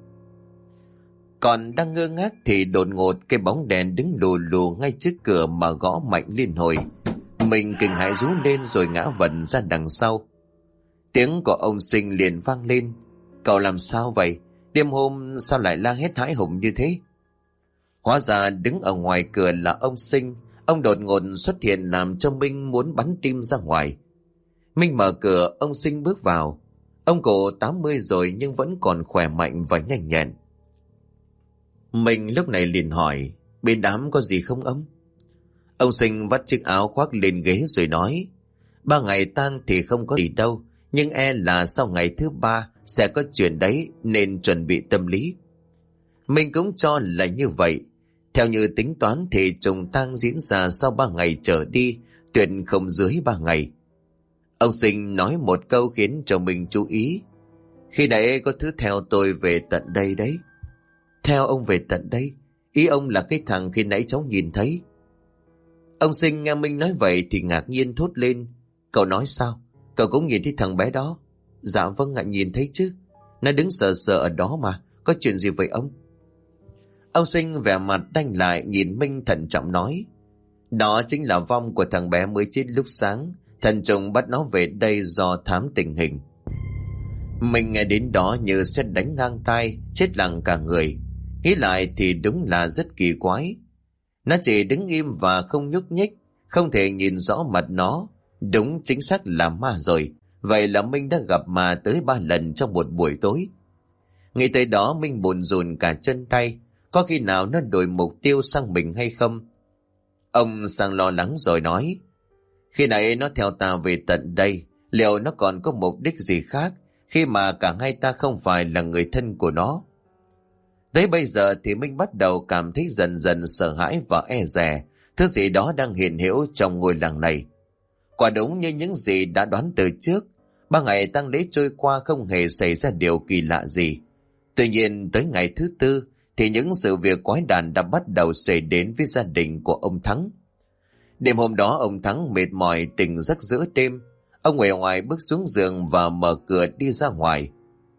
Còn đang ngơ ngác thì đột ngột cái bóng đèn đứng lù lù ngay trước cửa mà gõ mạnh liên hồi. Mình kinh hãi rú lên rồi ngã vật ra đằng sau. Tiếng của ông Sinh liền vang lên: cậu làm sao vậy? Đêm hôm sao lại la hét hãi hùng như thế? Hóa ra đứng ở ngoài cửa là ông Sinh. Ông đột ngột xuất hiện làm cho Minh muốn bắn tim ra ngoài. Minh mở cửa, ông Sinh bước vào. Ông cụ 80 rồi nhưng vẫn còn khỏe mạnh và nhanh nhẹn. Mình lúc này liền hỏi: bên đám có gì không ông? Ông Sinh vắt chiếc áo khoác lên ghế rồi nói: 3 ngày tang thì không có gì đâu, nhưng là sau ngày thứ 3 sẽ có chuyện đấy, nên chuẩn bị tâm lý. Mình cũng cho là như vậy. Theo như tính toán thì trùng tang diễn ra sau 3 ngày trở đi, tuyệt không dưới 3 ngày. Ông Sinh nói một câu khiến cho mình chú ý: khi nãy có thứ theo tôi về tận đây đấy. Theo ông về tận đây? Ý ông là cái thằng khi nãy cháu nhìn thấy? Ông Sinh nghe Minh nói vậy thì ngạc nhiên thốt lên: cậu nói sao? Cậu cũng nhìn thấy thằng bé đó? Dạ vâng ạ, nhìn thấy chứ. Nó đứng sờ sờ ở đó mà. Có chuyện gì vậy ông? Ông Sinh vẻ mặt đanh lại nhìn Minh thận trọng nói: đó chính là vong của thằng bé mới chết lúc sáng. Thần trùng bắt nó về đây do thám tình hình. Mình nghe đến đó như sét đánh ngang tai, chết lặng cả người. Nghĩ lại thì đúng là rất kỳ quái. Nó chỉ đứng im và không nhúc nhích, không thể nhìn rõ mặt nó. Đúng chính xác là ma rồi. Vậy là Minh đã gặp ma tới 3 lần trong một buổi tối. Nghĩ tới đó Minh bồn rùn cả chân tay. Có khi nào nó đổi mục tiêu sang mình hay không? Ông Sang lo lắng rồi nói: khi nãy nó theo ta về tận đây, liệu nó còn có mục đích gì khác, khi mà cả hai ta không phải là người thân của nó? Tới bây giờ thì Minh bắt đầu cảm thấy dần dần sợ hãi và e dè thứ gì đó đang hiện hữu trong ngôi làng này. Quả đúng như những gì đã đoán từ trước, 3 ngày tang lễ trôi qua không hề xảy ra điều kỳ lạ gì. Tuy nhiên tới ngày thứ 4 thì những sự việc quái đản đã bắt đầu xảy đến với gia đình của ông Thắng. Đêm hôm đó ông Thắng mệt mỏi tỉnh giấc giữa đêm. Ông uể oải bước xuống giường và mở cửa đi ra ngoài.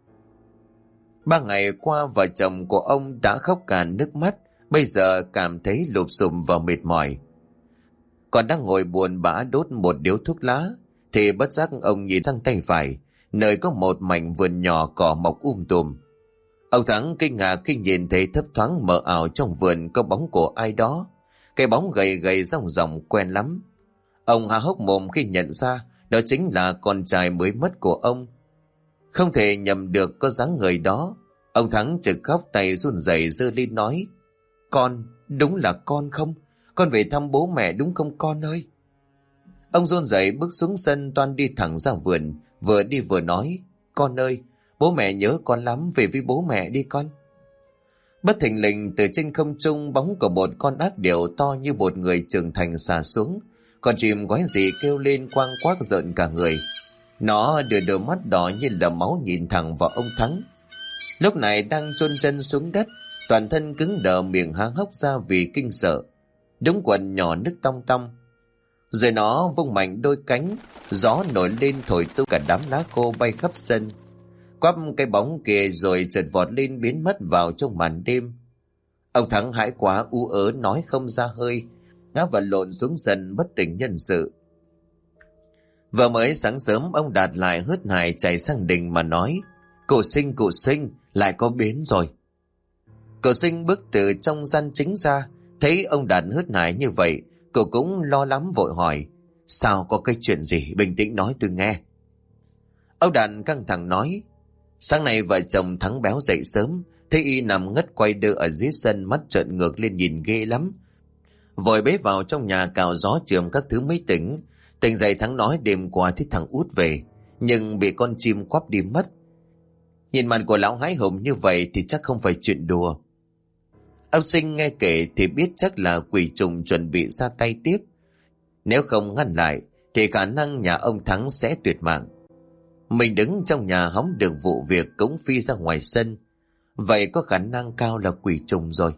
3 ngày qua vợ chồng của ông đã khóc cả nước mắt, bây giờ cảm thấy lụp xùm và mệt mỏi. Còn đang ngồi buồn bã đốt một điếu thuốc lá thì bất giác ông nhìn sang tay phải, nơi có một mảnh vườn nhỏ cỏ mọc tùm. Ông Thắng kinh ngạc khi nhìn thấy thấp thoáng mờ ảo trong vườn có bóng của ai đó. Cái bóng gầy gầy ròng ròng quen lắm. Ông há hốc mồm khi nhận ra đó chính là con trai mới mất của ông. Không thể nhầm được có dáng người đó. Ông Thắng trực khóc, tay run rẩy giơ lên nói: con, đúng là con không? Con về thăm bố mẹ đúng không con ơi? Ông run rẩy bước xuống sân toan đi thẳng ra vườn, vừa đi vừa nói: con ơi, bố mẹ nhớ con lắm, về với bố mẹ đi con. Bất thình lình từ trên không trung, bóng của một con ác điểu to như một người trưởng thành xà xuống. Con chim quái dị kêu lên quang quác rợn cả người. Nó đưa đôi mắt đỏ như là máu nhìn thẳng vào ông Thắng. Lúc này đang chôn chân xuống đất, toàn thân cứng đờ, miệng há hốc ra vì kinh sợ. Đúng quần nhỏ nức tong tong. Rồi nó vung mạnh đôi cánh, gió nổi lên thổi tung cả đám lá khô bay khắp sân. Quắp cái bóng kia rồi chợt vọt lên biến mất vào trong màn đêm. Ông Thắng hãi quá, ú ớ nói không ra hơi, ngã vật lộn xuống sân bất tỉnh nhân sự. Vừa mới sáng sớm, ông Đạt lại hớt hải chạy sang đình mà nói: cụ Sinh, lại có biến rồi. Cậu Sinh bước từ trong gian chính ra, thấy ông Đạt hớt hải như vậy, cậu cũng lo lắm vội hỏi: sao, có cái chuyện gì, bình tĩnh nói tôi nghe. Ông Đạt căng thẳng nói: sáng nay vợ chồng Thắng béo dậy sớm, thấy y nằm ngất quay đơ ở dưới sân, mắt trợn ngược lên nhìn ghê lắm. Vội bế vào trong nhà cào gió chườm các thứ mới tỉnh. Tỉnh dậy Thắng nói đêm qua thấy thằng Út về, nhưng bị con chim quắp đi mất. Nhìn mặt của lão hái hùng như vậy thì chắc không phải chuyện đùa. Ông Sinh nghe kể thì biết chắc là quỷ trùng chuẩn bị ra tay tiếp. Nếu không ngăn lại thì khả năng nhà ông Thắng sẽ tuyệt mạng. Mình đứng trong nhà hóng được vụ việc cũng phi ra ngoài sân, vậy có khả năng cao là quỷ trùng rồi.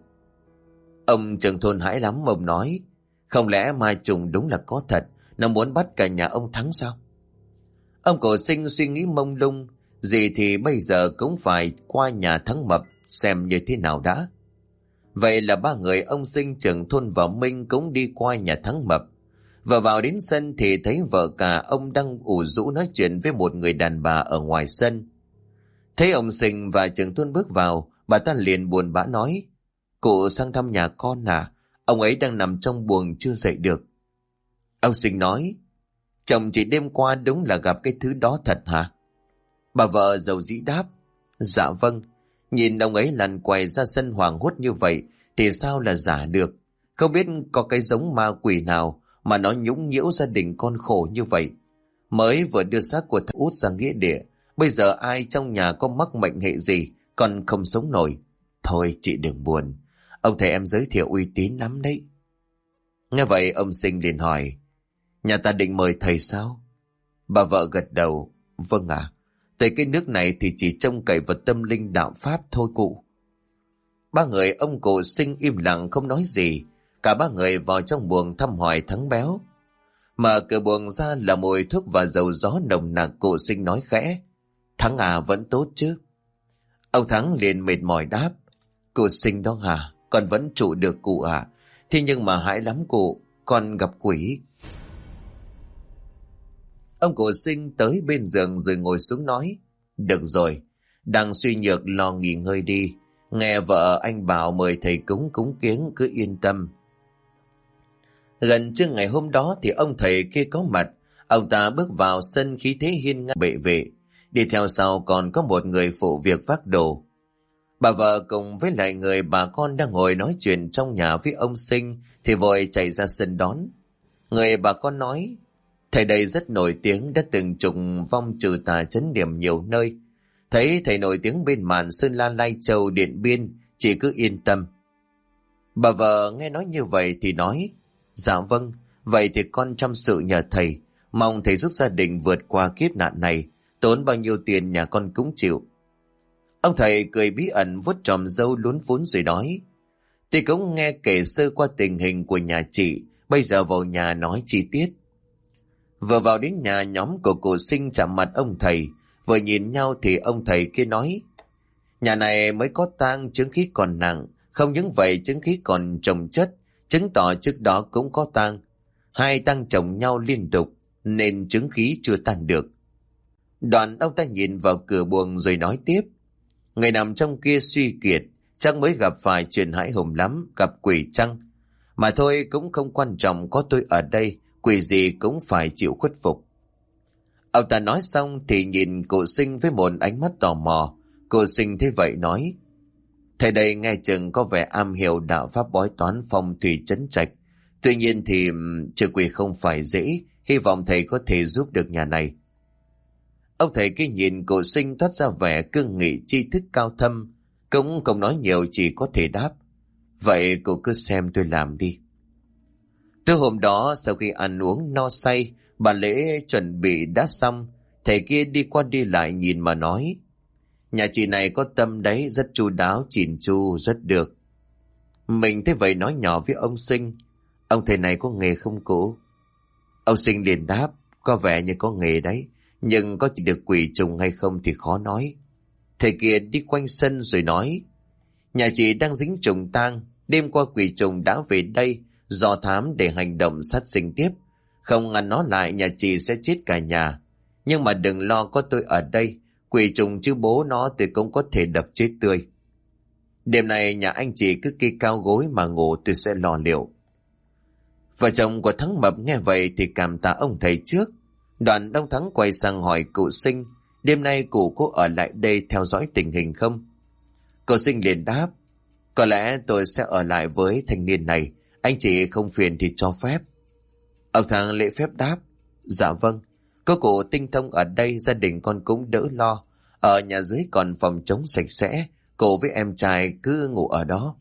Ông trưởng thôn hãi lắm, ông nói: không lẽ ma trùng đúng là có thật, nó muốn bắt cả nhà ông Thắng sao? Ông Cổ Sinh suy nghĩ mông lung, gì thì bây giờ cũng phải qua nhà Thắng Mập xem như thế nào đã. Vậy là ba người ông Sinh, trưởng thôn và Minh cũng đi qua nhà Thắng Mập. Vừa vào đến sân thì thấy vợ cả ông đang ủ rũ nói chuyện với một người đàn bà ở ngoài sân. Thấy ông Sinh và trưởng thôn bước vào, bà ta liền buồn bã nói: cụ sang thăm nhà con à? Ông ấy đang nằm trong buồng chưa dậy được. Ông Sinh nói: chồng chị đêm qua đúng là gặp cái thứ đó thật hả? Bà vợ dầu dĩ đáp: dạ vâng. Nhìn ông ấy lăn quay ra sân hoảng hốt như vậy thì sao là giả được. Không biết có cái giống ma quỷ nào mà nó nhũng nhiễu gia đình con khổ như vậy. Mới vừa đưa xác của thằng Út ra nghĩa địa, bây giờ ai trong nhà có mắc mệnh hệ gì còn không sống nổi. Thôi chị đừng buồn, ông thầy em giới thiệu uy tín lắm đấy. Nghe vậy ông Sinh liền hỏi: nhà ta định mời thầy sao? Bà vợ gật đầu: vâng ạ. Tới cái nước này thì chỉ trông cậy vào tâm linh đạo pháp thôi cụ. Ba người ông Cụ Sinh im lặng không nói gì. Cả ba người vào trong buồng thăm hỏi Thắng béo. Mở cửa buồng ra là mùi thuốc và dầu gió nồng nặc. Cụ Sinh nói khẽ: Thắng à, vẫn tốt chứ? Ông Thắng liền mệt mỏi đáp: cụ Sinh đó hả, con vẫn trụ được cụ ạ. Thế nhưng mà hãi lắm cụ, con gặp quỷ. Ông Cụ Sinh tới bên giường rồi ngồi xuống nói: được rồi, đang suy nhược lo nghỉ ngơi đi. Nghe vợ anh bảo mời thầy cúng cúng kiếng, cứ yên tâm. Gần trưa ngày hôm đó thì ông thầy kia có mặt. Ông ta bước vào sân khí thế hiên ngang bệ vệ. Đi theo sau còn có một người phụ việc vác đồ. Bà vợ cùng với lại người bà con đang ngồi nói chuyện trong nhà với ông Sinh thì vội chạy ra sân đón. Người bà con nói: thầy đây rất nổi tiếng, đã từng trùng vong trừ tà trấn điểm nhiều nơi. Thấy thầy nổi tiếng bên màn Sơn La, Lai Châu, Điện Biên, chị cứ yên tâm. Bà vợ nghe nói như vậy thì nói: dạ vâng, vậy thì con chăm sự nhờ thầy, mong thầy giúp gia đình vượt qua kiếp nạn này, tốn bao nhiêu tiền nhà con cũng chịu. Ông thầy cười bí ẩn vuốt tròm râu luốn phún rồi nói: tôi cũng nghe kể sơ qua tình hình của nhà chị, bây giờ vào nhà nói chi tiết. Vừa vào đến nhà, nhóm của Cụ Sinh chạm mặt ông thầy, vừa nhìn nhau thì ông thầy kia nói: nhà này mới có tang, chứng khí còn nặng, không những vậy chứng khí còn chồng chất, chứng tỏ trước đó cũng có tang. Hai tang chồng nhau liên tục nên chứng khí chưa tan được. Đoạn ông ta nhìn vào cửa buồng rồi nói tiếp: người nằm trong kia suy kiệt, chắc mới gặp phải chuyện hãi hùng lắm, gặp quỷ chăng? Mà thôi cũng không quan trọng, có tôi ở đây, quỷ gì cũng phải chịu khuất phục. Ông ta nói xong thì nhìn Cụ Sinh với một ánh mắt tò mò. Cụ Sinh thế vậy nói: thầy đây nghe chừng có vẻ am hiểu đạo pháp bói toán phong thủy trấn trạch. Tuy nhiên thì trừ quỷ không phải dễ, hy vọng thầy có thể giúp được nhà này. Ông thầy kia nhìn Cụ Sinh toát ra vẻ cương nghị tri thức cao thâm, cũng không nói nhiều, chỉ có thể đáp: vậy cụ cứ xem tôi làm đi. Từ hôm đó sau khi ăn uống no say, bà lễ chuẩn bị đã xong, thầy kia đi qua đi lại nhìn mà nói: Nhà chị này có tâm đấy, rất chu đáo, chỉn chu, rất được. Mình thế vậy nói nhỏ với ông Sinh. Ông thầy này có nghề không cụ? Ông Sinh liền đáp, có vẻ như có nghề đấy, nhưng có chỉ được quỷ trùng hay không thì khó nói. Thầy kia đi quanh sân rồi nói, nhà chị đang dính trùng tang, đêm qua quỷ trùng đã về đây dò thám để hành động sát sinh tiếp. Không ngăn nó lại nhà chị sẽ chết cả nhà. Nhưng mà đừng lo, có tôi ở đây, quỷ trùng chứ bố nó thì cũng có thể đập chết tươi. Đêm này nhà anh chị cứ kê cao gối mà ngủ, tôi sẽ lo liệu. Vợ chồng của Thắng Mập nghe vậy thì cảm tạ ông thầy trước. Đoạn ông Thắng quay sang hỏi cụ Sinh, đêm nay cụ có ở lại đây theo dõi tình hình không? Cụ Sinh liền đáp, có lẽ tôi sẽ ở lại với thanh niên này, anh chị không phiền thì cho phép. Ông Thắng lễ phép đáp, dạ vâng, có cụ tinh thông ở đây gia đình con cũng đỡ lo. Ở nhà dưới còn phòng trống sạch sẽ, cụ với em trai cứ ngủ ở đó.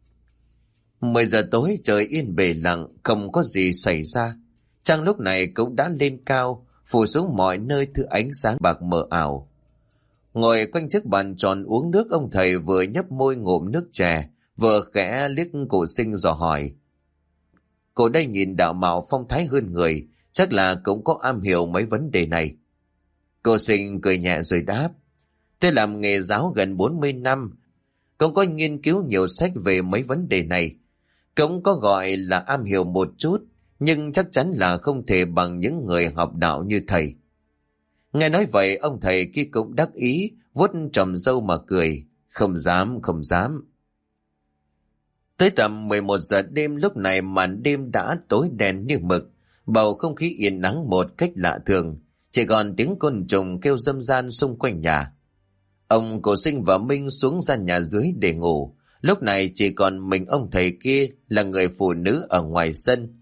10 giờ tối trời yên bề lặng, không có gì xảy ra. Trăng lúc này cũng đã lên cao, phủ xuống mọi nơi thứ ánh sáng bạc mờ ảo. Ngồi quanh chiếc bàn tròn uống nước, ông thầy vừa nhấp môi ngụm nước chè, vừa khẽ liếc cụ Sinh dò hỏi. Cô đây nhìn đạo mạo phong thái hơn người, chắc là cũng có am hiểu mấy vấn đề này. Cô Sinh cười nhẹ rồi đáp, tôi làm nghề giáo gần 40 năm, cũng có nghiên cứu nhiều sách về mấy vấn đề này. Cũng có gọi là am hiểu một chút, nhưng chắc chắn là không thể bằng những người học đạo như thầy. Nghe nói vậy, ông thầy kia cũng đắc ý, vuốt tròm râu mà cười, không dám, không dám. Tới tầm 11 giờ đêm, lúc này màn đêm đã tối đen như mực, bầu không khí yên ắng một cách lạ thường, chỉ còn tiếng côn trùng kêu râm ran xung quanh nhà. Ông Cổ Sinh và Minh xuống gian nhà dưới để ngủ, lúc này chỉ còn mình ông thầy kia là người phụ nữ ở ngoài sân.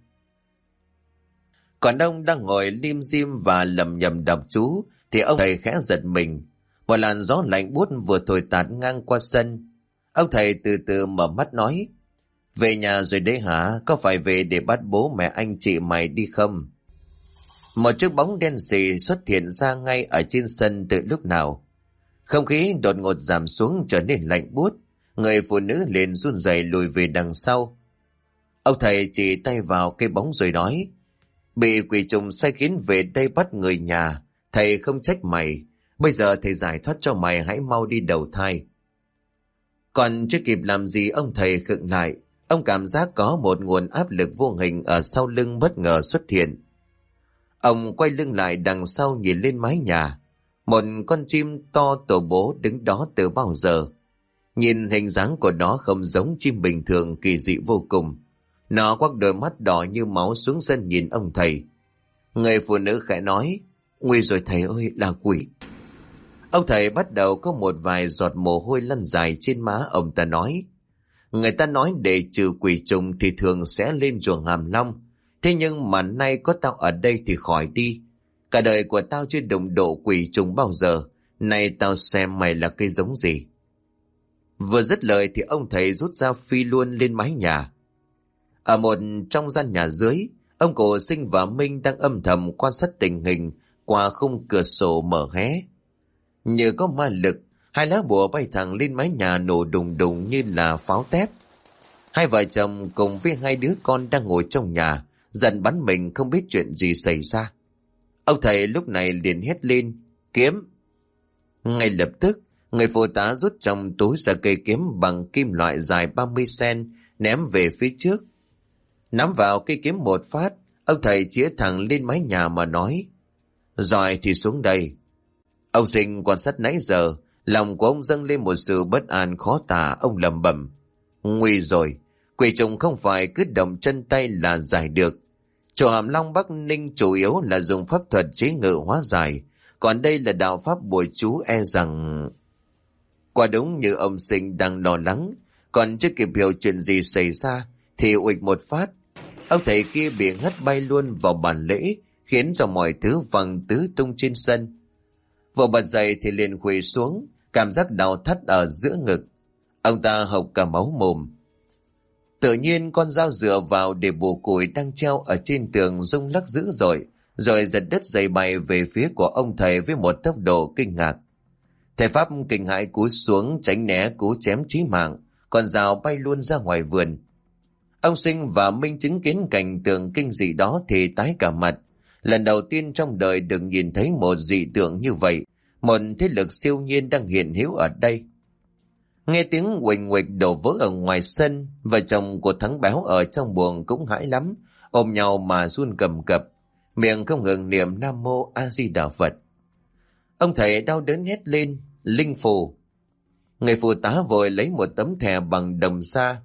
Còn ông đang ngồi lim dim và lầm nhầm đọc chú, thì ông thầy khẽ giật mình. Một làn gió lạnh buốt vừa thổi tạt ngang qua sân. Ông thầy từ từ mở mắt nói, về nhà rồi đấy hả? Có phải về để bắt bố mẹ anh chị mày đi không? Một chiếc bóng đen xì xuất hiện ra ngay ở trên sân từ lúc nào. Không khí đột ngột giảm xuống trở nên lạnh buốt. Người phụ nữ liền run rẩy lùi về đằng sau. Ông thầy chỉ tay vào cái bóng rồi nói, bị quỷ trùng sai khiến về đây bắt người nhà, thầy không trách mày. Bây giờ thầy giải thoát cho mày, hãy mau đi đầu thai. Còn chưa kịp làm gì, ông thầy khựng lại. Ông cảm giác có một nguồn áp lực vô hình ở sau lưng bất ngờ xuất hiện. Ông quay lưng lại đằng sau nhìn lên mái nhà. Một con chim to tổ bố đứng đó từ bao giờ. Nhìn hình dáng của nó không giống chim bình thường, kỳ dị vô cùng. Nó quắc đôi mắt đỏ như máu xuống sân nhìn ông thầy. Người phụ nữ khẽ nói, nguy rồi thầy ơi, là quỷ. Ông thầy bắt đầu có một vài giọt mồ hôi lăn dài trên má. Ông ta nói, người ta nói để trừ quỷ trùng thì thường sẽ lên chùa Hàm Long. Thế nhưng mà nay có tao ở đây thì khỏi đi. Cả đời của tao chưa đụng độ quỷ trùng bao giờ. Nay tao xem mày là cây giống gì. Vừa dứt lời thì ông thầy rút dao phi luôn lên mái nhà. Ở một trong gian nhà dưới, ông Cổ Sinh và Minh đang âm thầm quan sát tình hình qua khung cửa sổ mở hé. Như có ma lực, hai lá bùa bay thẳng lên mái nhà nổ đùng đùng như là pháo tép. Hai vợ chồng cùng với hai đứa con đang ngồi trong nhà, dần bắn mình không biết chuyện gì xảy ra. Ông thầy lúc này liền hét lên, kiếm. Ngay lập tức, người phụ tá rút trong túi ra cây kiếm bằng kim loại dài 30 cm, ném về phía trước. Nắm vào cây kiếm một phát, ông thầy chĩa thẳng lên mái nhà mà nói, rồi thì xuống đây. Ông Sinh quan sát nãy giờ, lòng của ông dâng lên một sự bất an khó tả. Ông lẩm bẩm, nguy rồi, quỷ trùng không phải cứ động chân tay là giải được. Chùa Hàm Long Bắc Ninh chủ yếu là dùng pháp thuật chế ngự hóa giải, còn đây là đạo pháp bùa chú, e rằng... Quả đúng như ông Sinh đang lo lắng, còn chưa kịp hiểu chuyện gì xảy ra thì uịch một phát, ông thầy kia bị hất bay luôn vào bàn lễ, khiến cho mọi thứ văng tứ tung trên sân. Vừa bật dậy thì liền khuỵu xuống, cảm giác đau thắt ở giữa ngực. Ông ta hộc cả máu mồm. Tự nhiên con dao dựa vào để bổ củi đang treo ở trên tường rung lắc dữ dội, rồi giật đất dày bay về phía của ông thầy với một tốc độ kinh ngạc. Thầy Pháp kinh hãi cúi xuống tránh né cú chém chí mạng, con dao bay luôn ra ngoài vườn. Ông Sinh và Minh chứng kiến cảnh tượng kinh dị đó thì tái cả mặt. Lần đầu tiên trong đời được nhìn thấy một dị tượng như vậy, một thế lực siêu nhiên đang hiện hữu ở đây. Nghe tiếng huỳnh huỳnh đổ vỡ ở ngoài sân, vợ chồng của Thắng Béo ở trong buồng cũng hãi lắm, ôm nhau mà run cầm cập, miệng không ngừng niệm Nam Mô A Di Đà Phật. Ông thầy đau đớn hét lên, linh phù. Người phụ tá vội lấy một tấm thẻ bằng đồng da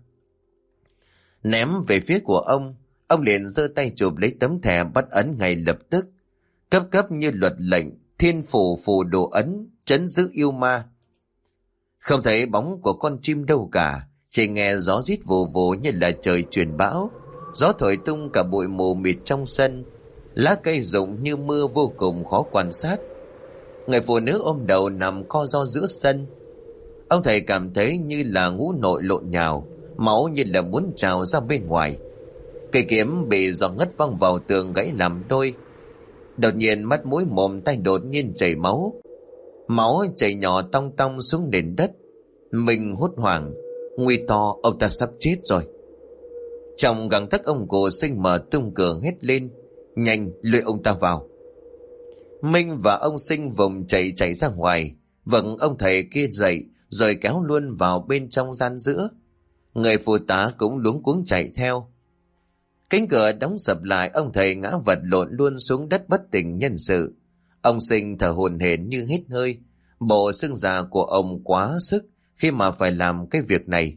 ném về phía của ông. Ông liền giơ tay chụp lấy tấm thẻ bắt ấn ngay lập tức. Cấp cấp như luật lệnh, thiên phủ phù đồ ấn, trấn giữ yêu ma. Không thấy bóng của con chim đâu cả, chỉ nghe gió rít vù vù như là trời chuyển bão. Gió thổi tung cả bụi mù mịt trong sân, lá cây rụng như mưa vô cùng khó quan sát. Người phụ nữ ôm đầu nằm co ro giữa sân. Ông thầy cảm thấy như là ngũ nội lộn nhào, máu như là muốn trào ra bên ngoài. Cây kiếm bị gió ngất văng vào tường gãy làm đôi. Đột nhiên mắt mũi mồm tay đột nhiên chảy máu. Máu chảy nhỏ tong tong xuống nền đất. Mình hốt hoảng, nguy to, ông ta sắp chết rồi. Trong găng tấc ông Cụ Sinh mở tung cửa hét lên, nhanh lôi ông ta vào. Minh và ông Sinh vùng chạy ra ngoài, vâng ông thầy kia dậy rồi kéo luôn vào bên trong gian giữa. Người phụ tá cũng luống cuống chạy theo. Cánh cửa đóng sập lại, ông thầy ngã vật lộn luôn xuống đất bất tỉnh nhân sự. Ông Sinh thở hổn hển như hít hơi, bộ xương già của ông quá sức khi mà phải làm cái việc này.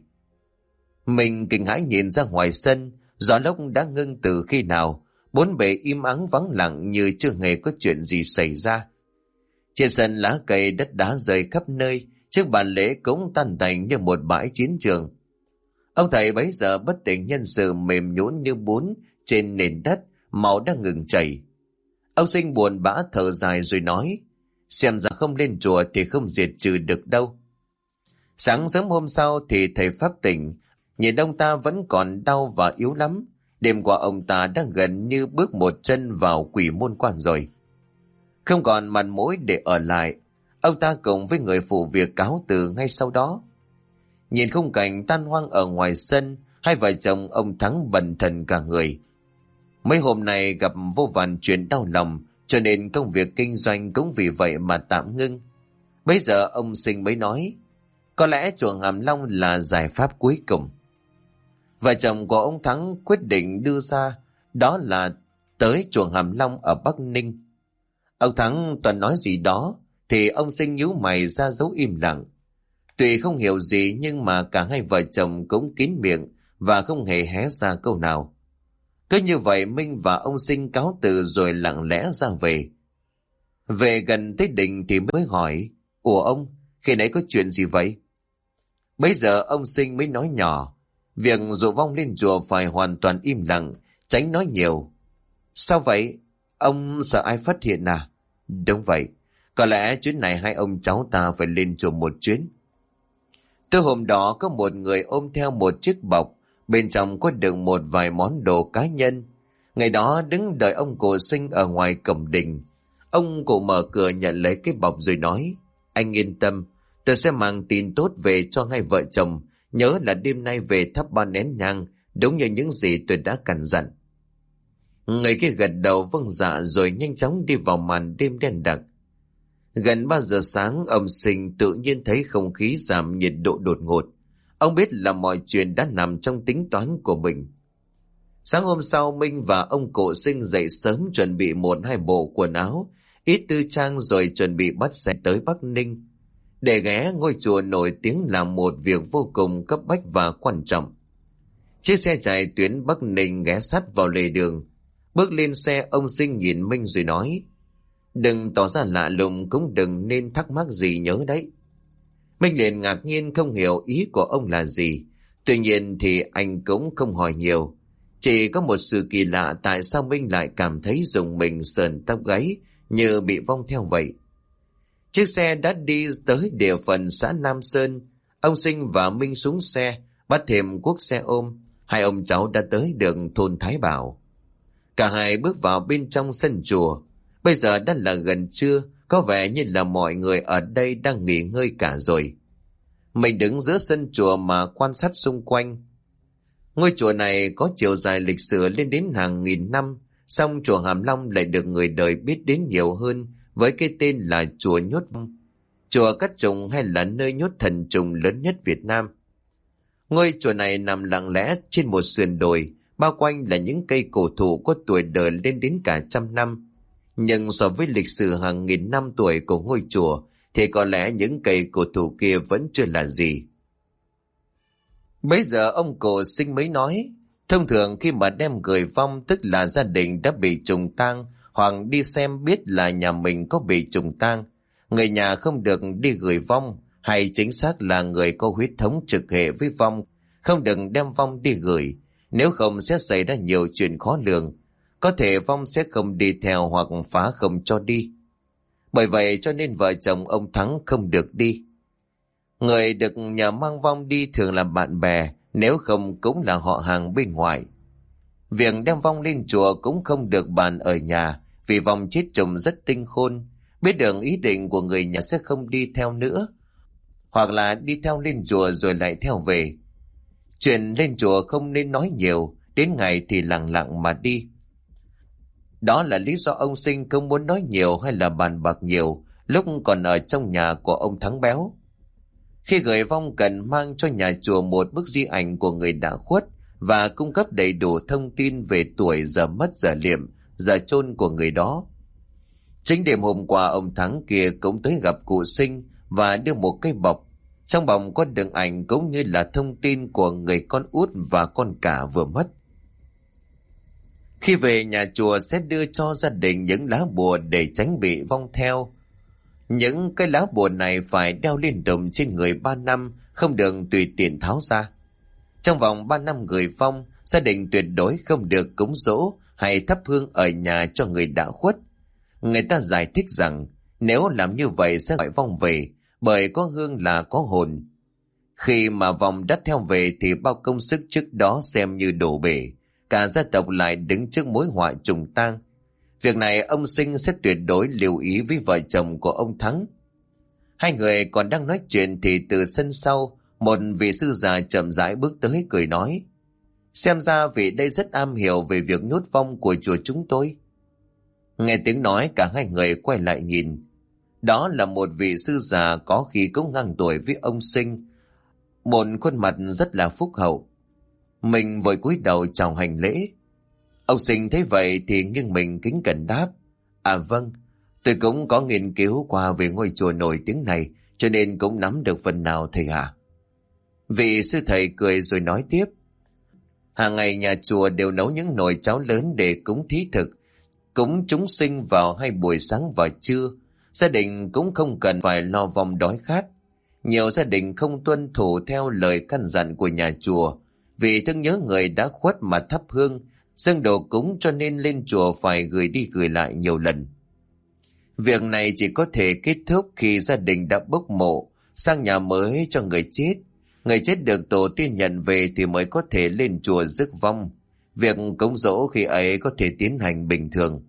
Mình kinh hãi nhìn ra ngoài sân, gió lốc đã ngưng từ khi nào, bốn bề im ắng vắng lặng như chưa hề có chuyện gì xảy ra. Trên sân lá cây đất đá rơi khắp nơi, chiếc bàn lễ cũng tan tành như một bãi chiến trường. Ông thầy bấy giờ bất tỉnh nhân sự mềm nhũn như bún trên nền đất, máu đang ngừng chảy. Ông Sinh buồn bã thở dài rồi nói, xem ra không lên chùa thì không diệt trừ được đâu. Sáng sớm hôm sau thì thầy Pháp tỉnh, nhìn ông ta vẫn còn đau và yếu lắm. Đêm qua ông ta đã gần như bước một chân vào quỷ môn quan rồi. Không còn mặt mũi để ở lại, ông ta cùng với người phụ việc cáo từ ngay sau đó. Nhìn khung cảnh tan hoang ở ngoài sân, hai vợ chồng ông Thắng bần thần cả người. Mấy hôm nay gặp vô vàn chuyện đau lòng, cho nên công việc kinh doanh cũng vì vậy mà tạm ngưng. Bây giờ ông Sinh mới nói, có lẽ chùa Hàm Long là giải pháp cuối cùng. Vợ chồng của ông Thắng quyết định đưa ra, đó là tới chùa Hàm Long ở Bắc Ninh. Ông Thắng toàn nói gì đó, thì ông Sinh nhíu mày ra dấu im lặng. Tuy không hiểu gì nhưng mà cả hai vợ chồng cũng kín miệng và không hề hé ra câu nào. Cứ như vậy Minh và ông Sinh cáo từ rồi lặng lẽ ra về. Về gần tới đình thì mới hỏi, ủa ông, khi nãy có chuyện gì vậy? Bây giờ ông Sinh mới nói nhỏ, việc dụ vong lên chùa phải hoàn toàn im lặng, tránh nói nhiều. Sao vậy? Ông sợ ai phát hiện à? Đúng vậy, có lẽ chuyến này hai ông cháu ta phải lên chùa một chuyến. Từ hôm đó có một người ôm theo một chiếc bọc, bên trong có đựng một vài món đồ cá nhân. Ngày đó đứng đợi ông Cụ Sinh ở ngoài cổng đình. Ông Cụ mở cửa nhận lấy cái bọc rồi nói, anh yên tâm, tôi sẽ mang tin tốt về cho hai vợ chồng, nhớ là đêm nay về thắp 3 nén nhang, đúng như những gì tôi đã căn dặn. Người kia gật đầu vâng dạ rồi nhanh chóng đi vào màn đêm đen đặc. Gần 3 giờ sáng, ông Sinh tự nhiên thấy không khí giảm nhiệt độ đột ngột. Ông biết là mọi chuyện đã nằm trong tính toán của mình. Sáng hôm sau, Minh và ông Cụ Sinh dậy sớm chuẩn bị 1-2 bộ quần áo, ít tư trang rồi chuẩn bị bắt xe tới Bắc Ninh. Để ghé ngôi chùa nổi tiếng là một việc vô cùng cấp bách và quan trọng. Chiếc xe chạy tuyến Bắc Ninh ghé sát vào lề đường. Bước lên xe, ông Sinh nhìn Minh rồi nói, đừng tỏ ra lạ lùng, cũng đừng nên thắc mắc gì nhớ đấy. Minh liền ngạc nhiên không hiểu ý của ông là gì. Tuy nhiên thì anh cũng không hỏi nhiều. Chỉ có một sự kỳ lạ tại sao Minh lại cảm thấy rùng mình sờn tóc gáy như bị vong theo vậy. Chiếc xe đã đi tới địa phận xã Nam Sơn. Ông Sinh và Minh xuống xe, bắt thêm cuốc xe ôm. Hai ông cháu đã tới được thôn Thái Bảo. Cả hai bước vào bên trong sân chùa. Bây giờ đã là gần trưa, có vẻ như là mọi người ở đây đang nghỉ ngơi cả rồi. Mình đứng giữa sân chùa mà quan sát xung quanh. Ngôi chùa này có chiều dài lịch sử lên đến hàng nghìn năm, song chùa Hàm Long lại được người đời biết đến nhiều hơn với cái tên là chùa Nhốt Vong, chùa cắt trùng hay là nơi nhốt thần trùng lớn nhất Việt Nam. Ngôi chùa này nằm lặng lẽ trên một sườn đồi, bao quanh là những cây cổ thụ có tuổi đời lên đến cả trăm năm. Nhưng so với lịch sử hàng nghìn năm tuổi của ngôi chùa thì có lẽ những cây cổ thụ kia vẫn chưa là gì. Bấy giờ ông Cổ Sinh mới nói, thông thường khi mà đem gửi vong tức là gia đình đã bị trùng tang hoặc đi xem biết là nhà mình có bị trùng tang. Người nhà không được đi gửi vong, hay chính xác là người có huyết thống trực hệ với vong, không được đem vong đi gửi, nếu không sẽ xảy ra nhiều chuyện khó lường. Có thể vong sẽ không đi theo hoặc phá không cho đi. Bởi vậy cho nên vợ chồng ông Thắng không được đi. Người được nhờ mang vong đi thường là bạn bè, nếu không cũng là họ hàng bên ngoài. Việc đem vong lên chùa cũng không được bàn ở nhà, vì vong chết trùng rất tinh khôn, biết được ý định của người nhà sẽ không đi theo nữa, hoặc là đi theo lên chùa rồi lại theo về. Chuyện lên chùa không nên nói nhiều, đến ngày thì lặng lặng mà đi. Đó là lý do ông Sinh không muốn nói nhiều hay là bàn bạc nhiều lúc còn ở trong nhà của ông Thắng Béo. Khi gửi vong cần mang cho nhà chùa một bức di ảnh của người đã khuất và cung cấp đầy đủ thông tin về tuổi, giờ mất, giờ liệm, giờ chôn của người đó. Chính đêm hôm qua ông Thắng kia cũng tới gặp cụ Sinh và đưa một cái bọc. Trong bọc có đựng ảnh cũng như là thông tin của người con út và con cả vừa mất. Khi về nhà chùa sẽ đưa cho gia đình những lá bùa để tránh bị vong theo. Những cái lá bùa này phải đeo liên tục trên người 3 năm, không được tùy tiện tháo ra. Trong vòng 3 năm gửi vong, gia đình tuyệt đối không được cúng dỗ hay thắp hương ở nhà cho người đã khuất. Người ta giải thích rằng nếu làm như vậy sẽ gọi vong về, bởi có hương là có hồn. Khi mà vong đã theo về thì bao công sức trước đó xem như đổ bể, cả gia tộc lại đứng trước mối họa trùng tang. Việc này ông Sinh sẽ tuyệt đối lưu ý với vợ chồng của ông Thắng. Hai người còn đang nói chuyện thì từ sân sau, một vị sư già chậm rãi bước tới cười nói, xem ra vị đây rất am hiểu về việc nhốt vong của chùa chúng tôi. Nghe tiếng nói cả hai người quay lại nhìn. Đó là một vị sư già có khi cũng ngang tuổi với ông Sinh, một khuôn mặt rất là phúc hậu. Mình vội cúi đầu chào hành lễ. Ông Sinh thấy vậy thì nghiêng mình kính cẩn đáp, à vâng, tôi cũng có nghiên cứu qua về ngôi chùa nổi tiếng này, cho nên cũng nắm được phần nào thầy ạ. Vị sư thầy cười rồi nói tiếp, hàng ngày nhà chùa đều nấu những nồi cháo lớn để cúng thí thực, cúng chúng sinh vào 2 buổi sáng và trưa. Gia đình cũng không cần phải lo vong đói khát. Nhiều gia đình không tuân thủ theo lời căn dặn của nhà chùa, vì thương nhớ người đã khuất mà thắp hương, dâng đồ cúng, cho nên lên chùa phải gửi đi gửi lại nhiều lần. Việc này chỉ có thể kết thúc khi gia đình đã bốc mộ sang nhà mới cho người chết. Người chết được tổ tiên nhận về thì mới có thể lên chùa rước vong. Việc cúng dỗ khi ấy có thể tiến hành bình thường.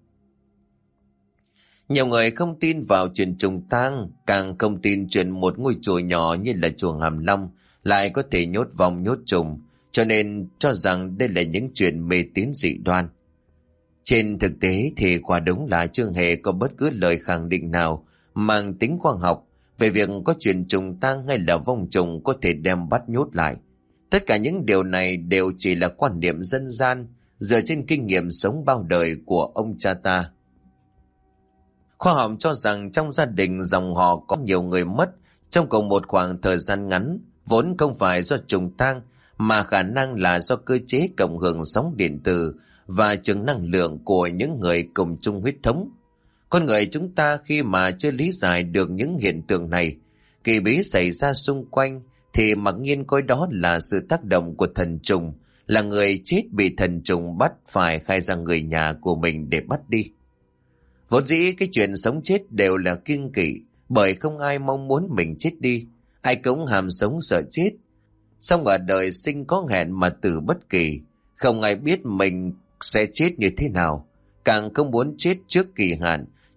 Nhiều người không tin vào chuyện trùng tang, càng không tin chuyện một ngôi chùa nhỏ như là chùa Hàm Long lại có thể nhốt vong nhốt trùng, cho nên cho rằng đây là những chuyện mê tín dị đoan. Trên thực tế thì quả đúng là chưa hề có bất cứ lời khẳng định nào mang tính khoa học về việc có chuyện trùng tang hay là vong trùng có thể đem bắt nhốt lại. Tất cả những điều này đều chỉ là quan niệm dân gian dựa trên kinh nghiệm sống bao đời của ông cha ta. Khoa học cho rằng trong gia đình dòng họ có nhiều người mất trong cùng một khoảng thời gian ngắn, vốn không phải do trùng tang mà khả năng là do cơ chế cộng hưởng sóng điện tử và trường năng lượng của những người cùng chung huyết thống. Con người chúng ta khi mà chưa lý giải được những hiện tượng này, kỳ bí xảy ra xung quanh, thì mặc nhiên coi đó là sự tác động của thần trùng, là người chết bị thần trùng bắt phải khai ra người nhà của mình để bắt đi. Vốn dĩ cái chuyện sống chết đều là kiêng kỵ, bởi không ai mong muốn mình chết đi, ai cũng hàm sống sợ chết. Song ở đời sinh có hẹn mà tử bất kỳ, không ai biết mình sẽ chết như thế nào, càng không muốn chết trước kỳ hạn,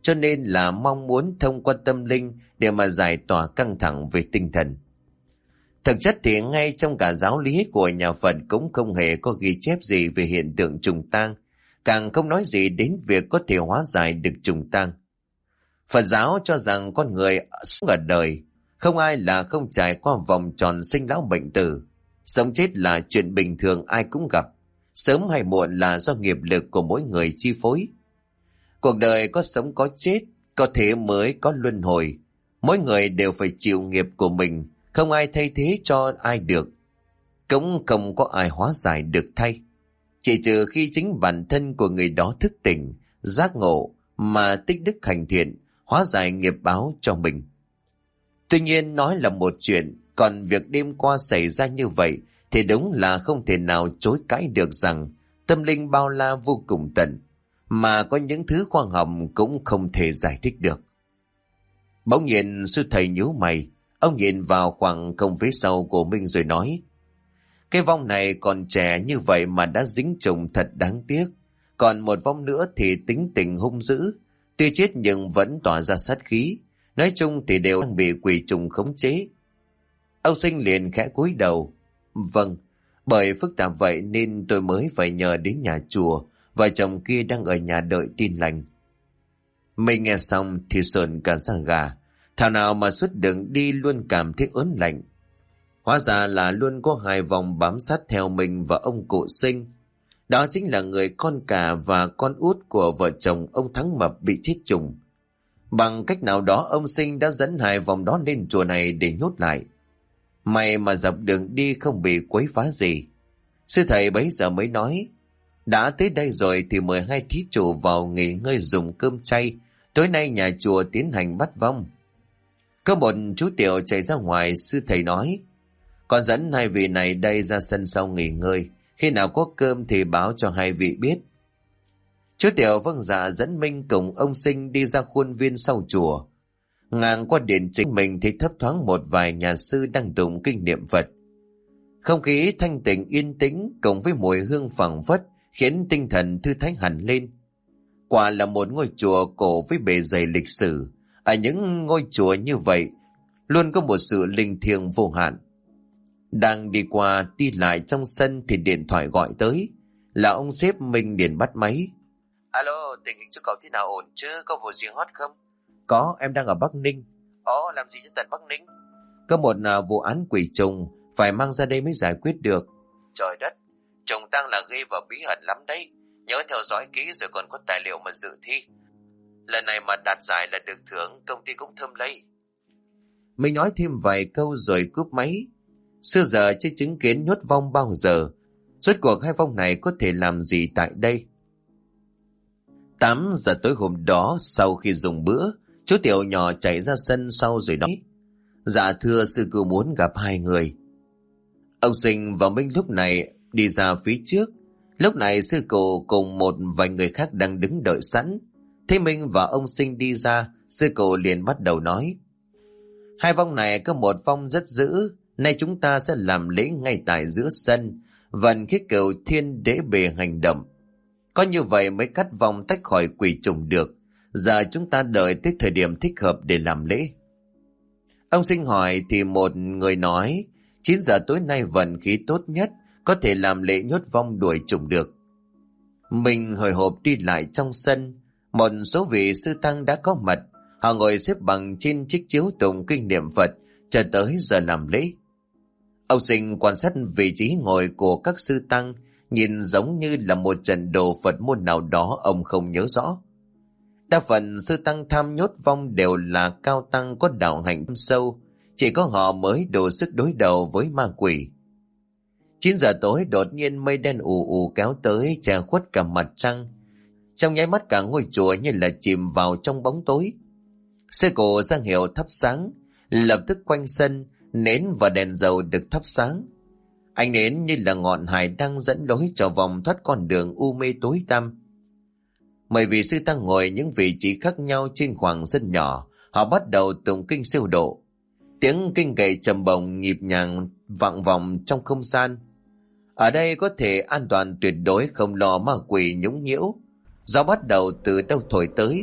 cho nên là mong muốn thông qua tâm linh để mà giải tỏa căng thẳng về tinh thần. Thực chất thì ngay trong cả giáo lý của nhà Phật cũng không hề có ghi chép gì về hiện tượng trùng tang, càng không nói gì đến việc có thể hóa giải được trùng tang. Phật giáo cho rằng con người sống ở đời, không ai là không trải qua vòng tròn sinh lão bệnh tử. Sống chết là chuyện bình thường ai cũng gặp, sớm hay muộn là do nghiệp lực của mỗi người chi phối. Cuộc đời có sống có chết, có thế mới có luân hồi. Mỗi người đều phải chịu nghiệp của mình, không ai thay thế cho ai được. Cũng không có ai hóa giải được thay. Chỉ trừ khi chính bản thân của người đó thức tỉnh, giác ngộ mà tích đức hành thiện, hóa giải nghiệp báo cho mình. Tuy nhiên nói là một chuyện, còn việc đêm qua xảy ra như vậy thì đúng là không thể nào chối cãi được rằng tâm linh bao la vô cùng tận, mà có những thứ khoa học cũng không thể giải thích được. Bỗng nhiên sư thầy nhíu mày, ông nhìn vào khoảng không phía sau của Minh rồi nói: cái vong này còn trẻ như vậy mà đã dính trùng thật đáng tiếc. Còn một vong nữa thì tính tình hung dữ, tuy chết nhưng vẫn tỏa ra sát khí. Nói chung thì đều đang bị quỷ trùng khống chế. Ông Sinh liền khẽ cúi đầu: vâng, bởi phức tạp vậy nên tôi mới phải nhờ đến nhà chùa. Vợ chồng kia đang ở nhà đợi tin lành. Mình nghe xong thì sờn cả da gà. Thảo nào mà suốt đường đi luôn cảm thấy ớn lạnh. Hóa ra là luôn có hai vòng bám sát theo mình và ông cụ Sinh. Đó chính là người con cả và con út của vợ chồng ông Thắng Mập bị chết trùng. Bằng cách nào đó ông Sinh đã dẫn hai vòng đó lên chùa này để nhốt lại. May mà dọc đường đi không bị quấy phá gì. Sư thầy bấy giờ mới nói: đã tới đây rồi thì mời hai thí chủ vào nghỉ ngơi dùng cơm chay. Tối nay nhà chùa tiến hành bắt vong. Có một chú Tiểu chạy ra ngoài, sư thầy nói: con dẫn hai vị này đây ra sân sau nghỉ ngơi. Khi nào có cơm thì báo cho hai vị biết. Chú Tiểu vâng dạ dẫn Minh cùng ông Sinh đi ra khuôn viên sau chùa. Ngang qua điện chính mình thì thấp thoáng một vài nhà sư đang tụng kinh niệm Phật. Không khí thanh tịnh yên tĩnh cùng với mùi hương phảng phất khiến tinh thần thư thái hẳn lên. Quả là một ngôi chùa cổ với bề dày lịch sử. Ở những ngôi chùa như vậy luôn có một sự linh thiêng vô hạn. Đang đi qua đi lại trong sân thì điện thoại gọi tới. Là ông sếp Minh liền bắt máy. Alo, tình hình chỗ cậu thế nào, ổn chứ? Có vụ gì hot không? Có, em đang ở Bắc Ninh. Ồ, làm gì đến tận Bắc Ninh? Có một vụ án quỷ trùng, phải mang ra đây mới giải quyết được. Trời đất, trùng tang là ghê và bí ẩn lắm đấy. Nhớ theo dõi kỹ rồi còn có tài liệu mà dự thi. Lần này mà đạt giải là được thưởng, công ty cũng thơm lấy. Mình nói thêm vài câu rồi cúp máy. Xưa giờ chưa chứng kiến nhốt vong bao giờ. Rốt cuộc hai vong này có thể làm gì tại đây? 8 giờ tối hôm đó, sau khi dùng bữa, chú Tiểu nhỏ chạy ra sân sau rồi nói: dạ thưa sư cụ muốn gặp hai người. Ông Sinh và Minh lúc này đi ra phía trước. Lúc này sư cụ cùng một vài người khác đang đứng đợi sẵn. Thấy Minh và ông Sinh đi ra, sư cụ liền bắt đầu nói: hai vong này có một vong rất dữ. Nay chúng ta sẽ làm lễ ngay tại giữa sân, vận khí cửu thiên đế bề hành động. Có như vậy mới cắt vong tách khỏi quỷ trùng được. Giờ chúng ta đợi tới thời điểm thích hợp để làm lễ. Ông Sinh hỏi thì một người nói: 9 giờ tối nay vận khí tốt nhất, có thể làm lễ nhốt vong đuổi trùng được. Mình hồi hộp đi lại trong sân. Một số vị sư tăng đã có mặt. Họ ngồi xếp bằng trên chiếc chiếu tụng kinh niệm Phật, chờ tới giờ làm lễ. Ông Sinh quan sát vị trí ngồi của các sư tăng, nhìn giống như là một trận đồ Phật môn nào đó ông không nhớ rõ. Đa phần sư tăng tham nhốt vong đều là cao tăng có đạo hạnh sâu, chỉ có họ mới đủ sức đối đầu với ma quỷ. 9 giờ tối đột nhiên mây đen ù ù kéo tới che khuất cả mặt trăng. Trong nháy mắt cả ngôi chùa như là chìm vào trong bóng tối. Sư cụ ra hiệu thắp sáng, lập tức quanh sân nến và đèn dầu được thắp sáng. Ánh nến như là ngọn hải đang dẫn lối cho vòng thoát con đường u mê tối tăm. 10 vị sư tăng ngồi những vị trí khác nhau trên khoảng sân nhỏ. Họ bắt đầu tụng kinh siêu độ. Tiếng kinh gậy trầm bổng nhịp nhàng vang vọng trong không gian. Ở đây có thể an toàn tuyệt đối, không lo ma quỷ nhũng nhiễu. Gió bắt đầu từ đâu thổi tới.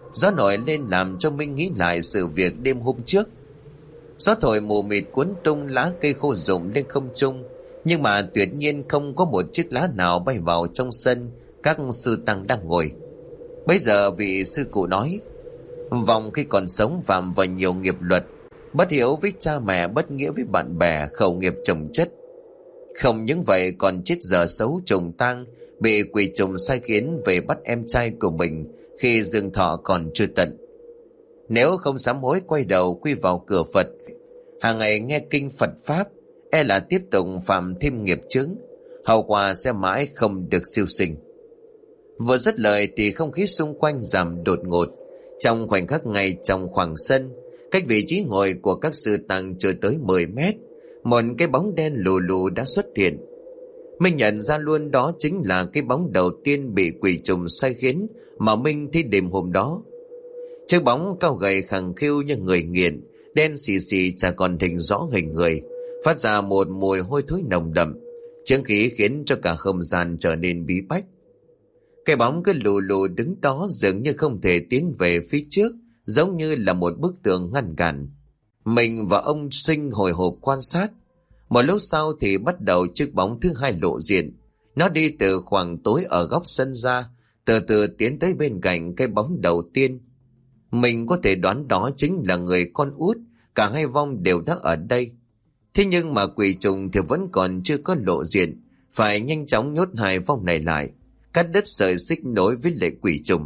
Gió nổi lên làm cho Minh nghĩ lại sự việc đêm hôm trước. Gió thổi mù mịt cuốn tung lá cây khô rụng lên không trung, nhưng mà tuyệt nhiên không có một chiếc lá nào bay vào trong sân các sư tăng đang ngồi. Bây giờ vị sư cụ nói: Vong khi còn sống phạm vào nhiều nghiệp luật, bất hiếu với cha mẹ, bất nghĩa với bạn bè, khẩu nghiệp chồng chất. Không những vậy còn chết giờ xấu trùng tang, bị quỷ trùng sai khiến về bắt em trai của mình khi dương thọ còn chưa tận. Nếu không sám hối quay đầu quy vào cửa Phật, hàng ngày nghe kinh Phật Pháp, e là tiếp tục phạm thêm nghiệp chướng, hậu quả sẽ mãi không được siêu sinh. Vừa dứt lời thì không khí xung quanh giảm đột ngột. Trong khoảnh khắc ngay trong khoảng sân, cách vị trí ngồi của các sư tăng chưa tới 10 mét, một cái bóng đen lù lù đã xuất hiện. Minh nhận ra luôn đó chính là cái bóng đầu tiên bị quỷ trùng sai khiến mà Minh thấy đêm hôm đó. Chiếc bóng cao gầy khẳng khiu như người nghiện, đen xì xì chả còn hình rõ hình người, phát ra một mùi hôi thối nồng đậm, chướng khí khiến cho cả không gian trở nên bí bách. Cái bóng cứ lù lù đứng đó dường như không thể tiến về phía trước, giống như là một bức tường ngăn cản. Mình và ông Sinh hồi hộp quan sát. Một lúc sau thì bắt đầu chiếc bóng thứ hai lộ diện. Nó đi từ khoảng tối ở góc sân ra, từ từ tiến tới bên cạnh cái bóng đầu tiên. Mình có thể đoán đó chính là người con út, cả hai vong đều đã ở đây. Thế nhưng mà quỷ trùng thì vẫn còn chưa có lộ diện, phải nhanh chóng nhốt hai vong này lại, cắt đứt sợi xích nối với lệ quỷ trùng.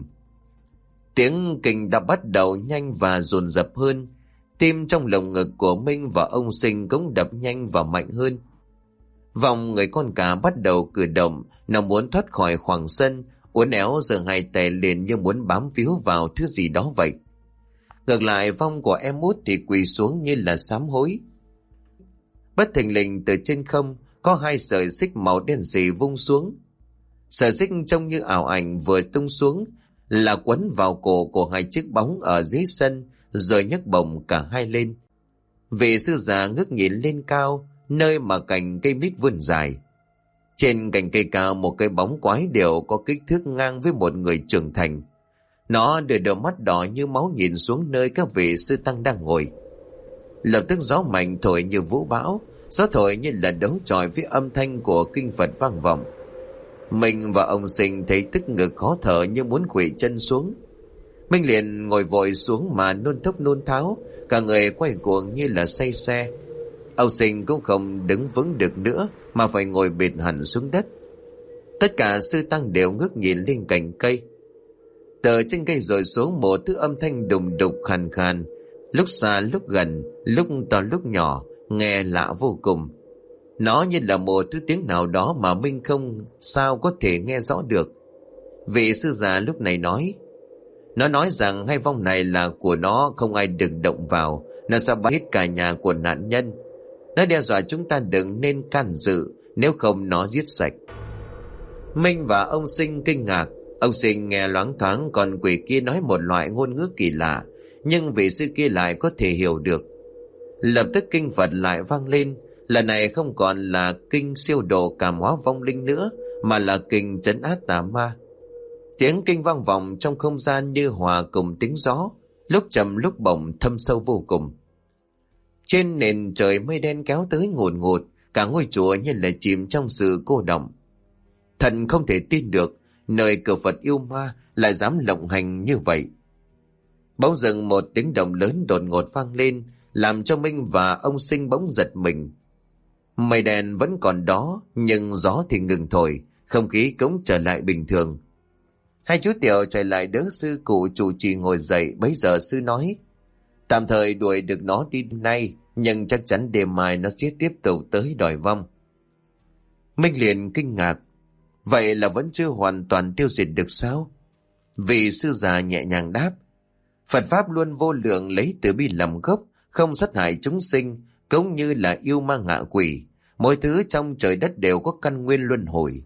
Tiếng kinh đã bắt đầu nhanh và dồn dập hơn. Tim trong lồng ngực của Minh và ông Sinh cũng đập nhanh và mạnh hơn. Vòng người con cá bắt đầu cử động, nó muốn thoát khỏi khoảng sân, uốn éo giơ hai tay lên như muốn bám víu vào thứ gì đó vậy. Ngược lại vong của em út thì quỳ xuống như là sám hối. Bất thình lình từ trên không có hai sợi xích màu đen xì vung xuống. Sợi xích trông như ảo ảnh vừa tung xuống là quấn vào cổ của hai chiếc bóng ở dưới sân, rồi nhấc bổng cả hai lên. Vị sư già ngước nhìn lên cao, nơi mà cành cây mít vươn dài. Trên cành cây cao một cái bóng quái điểu có kích thước ngang với một người trưởng thành. Nó đưa đôi mắt đỏ như máu nhìn xuống nơi các vị sư tăng đang ngồi. Lập tức gió mạnh thổi như vũ bão, gió thổi như là đấu chọi với âm thanh của kinh Phật vang vọng. Mình và ông Sinh thấy tức ngực khó thở như muốn khuỵu chân xuống. Minh liền ngồi vội xuống mà nôn thốc nôn tháo, cả người quay cuồng như là say xe. Ông Sinh cũng không đứng vững được nữa mà phải ngồi bệt hẳn xuống đất. Tất cả sư tăng đều ngước nhìn lên cành cây. Từ trên cây rồi xuống một thứ âm thanh đùng đục khàn khàn, lúc xa lúc gần, lúc to lúc nhỏ, nghe lạ vô cùng. Nó như là một thứ tiếng nào đó mà Minh không sao có thể nghe rõ được. Vị sư già lúc này nói: Nó nói rằng hai vong này là của nó, không ai được động vào, nó sẽ bắt hết cả nhà của nạn nhân. Nó đe dọa chúng ta đừng nên can dự, nếu không nó giết sạch. Minh và ông Sinh kinh ngạc. Ông Sinh nghe loáng thoáng còn quỷ kia nói một loại ngôn ngữ kỳ lạ, nhưng vị sư kia lại có thể hiểu được. Lập tức kinh Phật lại vang lên, lần này không còn là kinh siêu độ cảm hóa vong linh nữa, mà là kinh trấn áp tà ma. Tiếng kinh vang vọng trong không gian như hòa cùng tiếng gió, lúc trầm lúc bổng thâm sâu vô cùng. Trên nền trời mây đen kéo tới ngùn ngụt, cả ngôi chùa như là chìm trong sự cô đọng. Thần không thể tin được, nơi cửa Phật yêu ma lại dám lộng hành như vậy. Bỗng dưng một tiếng động lớn đột ngột vang lên, làm cho Minh và ông Sinh bỗng giật mình. Mây đen vẫn còn đó, nhưng gió thì ngừng thổi, không khí cũng trở lại bình thường. Hai chú tiểu chạy lại đỡ sư cụ chủ trì ngồi dậy. Bấy giờ sư nói: Tạm thời đuổi được nó đi nay, nhưng chắc chắn đêm mai nó sẽ tiếp tục tới đòi vong. Minh liền kinh ngạc: Vậy là vẫn chưa hoàn toàn tiêu diệt được sao? Vị sư già nhẹ nhàng đáp: Phật Pháp luôn vô lượng, lấy từ bi làm gốc, không sát hại chúng sinh, cũng như là yêu ma ngạ quỷ. Mỗi thứ trong trời đất đều có căn nguyên luân hồi.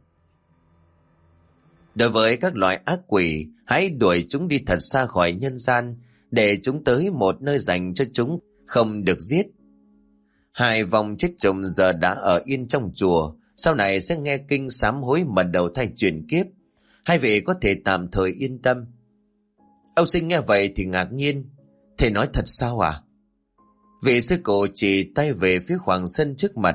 Đối với các loài ác quỷ, hãy đuổi chúng đi thật xa khỏi nhân gian, để chúng tới một nơi dành cho chúng, không được giết. Hai vong chết chồng giờ đã ở yên trong chùa, sau này sẽ nghe kinh sám hối mà đầu thai chuyển kiếp. Hai vị có thể tạm thời yên tâm. Ông Sinh nghe vậy thì ngạc nhiên. Thầy nói thật sao à? Vị sư cụ chỉ tay về phía khoảng sân trước mặt.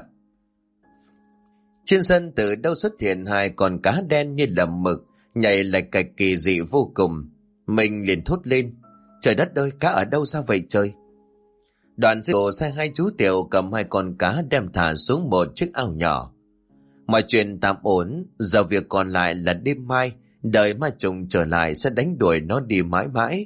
Trên sân từ đâu xuất hiện hai con cá đen như là mực, nhảy lạch cạch kỳ dị vô cùng. Mình liền thốt lên. Trời đất ơi, cá ở đâu ra vậy trời? Đoàn sư cụ sai hai chú tiểu cầm hai con cá đem thả xuống một chiếc ao nhỏ. Mọi chuyện tạm ổn, giờ việc còn lại là đêm mai, đợi ma trùng trở lại sẽ đánh đuổi nó đi mãi mãi.